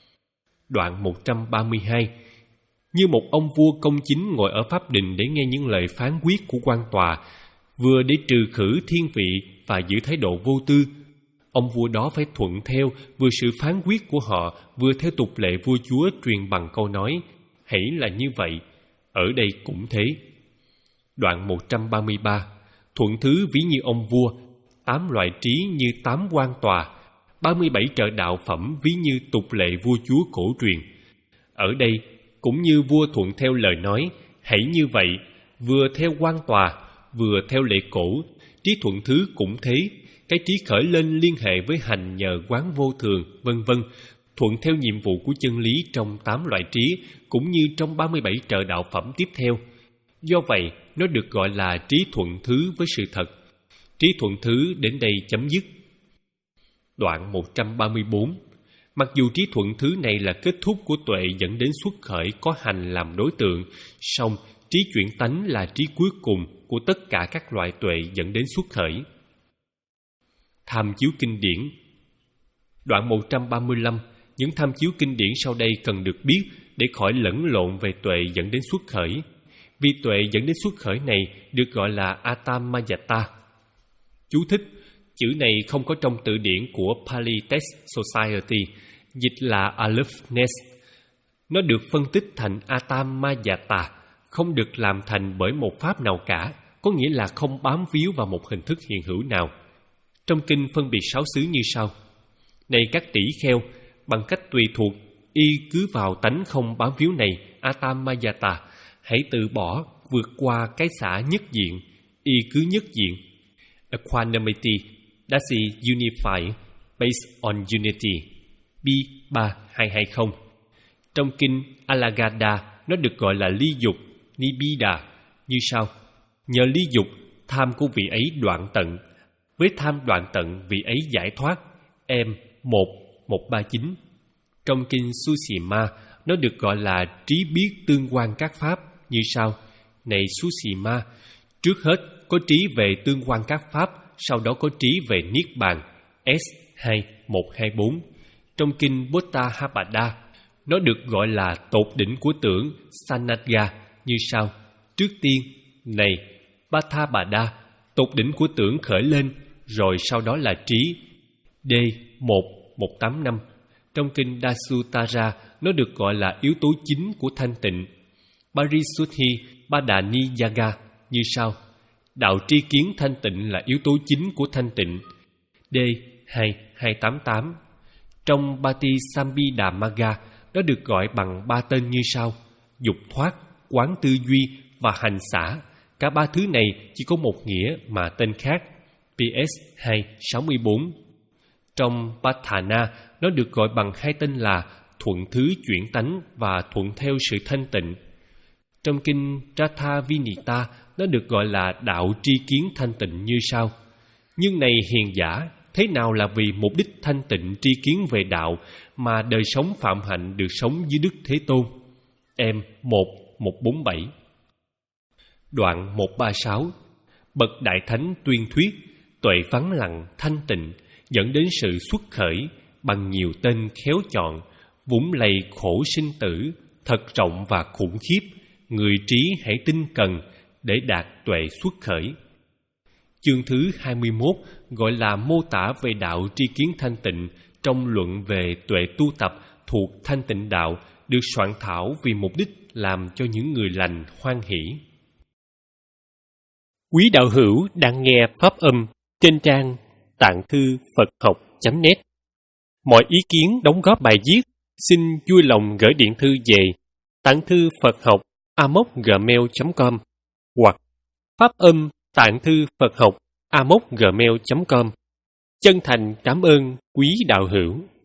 Đoạn một trăm ba mươi hai. Như một ông vua công chính ngồi ở pháp đình để nghe những lời phán quyết của quan tòa, vừa để trừ khử thiên vị và giữ thái độ vô tư, ông vua đó phải thuận theo vừa sự phán quyết của họ, vừa theo tục lệ vua chúa truyền bằng câu nói hãy là như vậy. Ở đây cũng thế. Đoạn một trăm ba mươi ba. Thuận thứ ví như ông vua, tám loại trí như tám quan tòa, ba mươi bảy trợ đạo phẩm ví như tục lệ vua chúa cổ truyền. Ở đây cũng như vua thuận theo lời nói hãy như vậy, vừa theo quan tòa, vừa theo lệ cổ. Trí thuận thứ cũng thế. Cái trí khởi lên liên hệ với hành nhờ quán vô thường, vân vân, thuận theo nhiệm vụ của chân lý trong tám loại trí, cũng như trong ba mươi bảy trợ đạo phẩm tiếp theo. Do vậy, nó được gọi là trí thuận thứ với sự thật. Trí thuận thứ đến đây chấm dứt. Đoạn một trăm ba mươi bốn. Mặc dù trí thuận thứ này là kết thúc của tuệ dẫn đến xuất khởi có hành làm đối tượng, song trí chuyển tánh là trí cuối cùng của tất cả các loại tuệ dẫn đến xuất khởi. Tham chiếu kinh điển. Đoạn một trăm ba mươi lăm. Những tham chiếu kinh điển sau đây cần được biết để khỏi lẫn lộn về tuệ dẫn đến xuất khởi. Vì tuệ dẫn đến xuất khởi này được gọi là Atamayata. Chú thích: chữ này không có trong từ điển của Pali Text Society, dịch là Aloofness. Nó được phân tích thành Atamayata, không được làm thành bởi một pháp nào cả, có nghĩa là không bám víu vào một hình thức hiện hữu nào. Trong kinh phân biệt sáu xứ như sau: Này các tỷ kheo, bằng cách tùy thuộc y cứ vào tánh không bám víu này, Atamayata, hãy từ bỏ vượt qua cái xả nhất diện, y cứ nhất diện. Equanimity, that's unified, based on unity. B ba hai hai không. Trong kinh Alagada, nó được gọi là ly dục, Nibbida, như sau: Nhờ ly dục, tham của vị ấy đoạn tận, với tham đoạn tận vị ấy giải thoát. M một một ba chín. Trong kinh Sushima, nó được gọi là trí biết tương quan các pháp, như sau: Này Sushima, trước hết có trí về tương quan các pháp, sau đó có trí về niết bàn. S hai một hai bốn. Trong kinh Bodhapada, nó được gọi là tột đỉnh của tưởng, Sanadga, như sau: Trước tiên, này Pathabada, tột đỉnh của tưởng khởi lên, rồi sau đó là trí. D một một tám năm. Trong kinh Dasutara, nó được gọi là yếu tố chính của thanh tịnh, Parisuddhi Padaniyaga, như sau: Đạo tri kiến thanh tịnh là yếu tố chính của thanh tịnh. D hai hai tám tám. Trong Patisambhidamaga, nó được gọi bằng ba tên như sau: dục thoát, quán tư duy và hành xả. Cả ba thứ này chỉ có một nghĩa mà tên khác. P S hai sáu mươi bốn. Trong Patthana, nó được gọi bằng hai tên là thuận thứ chuyển tánh và thuận theo sự thanh tịnh. Trong kinh Rathavinita, nó được gọi là đạo tri kiến thanh tịnh như sau: Nhưng này hiền giả, thế nào là vì mục đích thanh tịnh tri kiến về đạo mà đời sống phạm hạnh được sống dưới Đức Thế Tôn? M một một bốn bảy. Đoạn một ba sáu. Bậc Đại Thánh tuyên thuyết, tuệ vắng lặng thanh tịnh dẫn đến sự xuất khởi bằng nhiều tên khéo chọn, vũng lầy khổ sinh tử, thật rộng và khủng khiếp. Người trí hãy tinh cần để đạt tuệ xuất khởi. Chương thứ hai mươi mốt gọi là mô tả về đạo tri kiến thanh tịnh trong luận về tuệ tu tập thuộc thanh tịnh đạo, được soạn thảo vì mục đích làm cho những người lành hoan hỷ. Quý đạo hữu đang nghe pháp âm trên trang tạng thư Phật học chấm net. Mọi ý kiến đóng góp bài viết xin vui lòng gửi điện thư về tạng thư Phật học a m o c gmail chấm com hoặc pháp âm tạng thư Phật học a m o c gmail chấm com. Chân thành cảm ơn quý đạo hữu.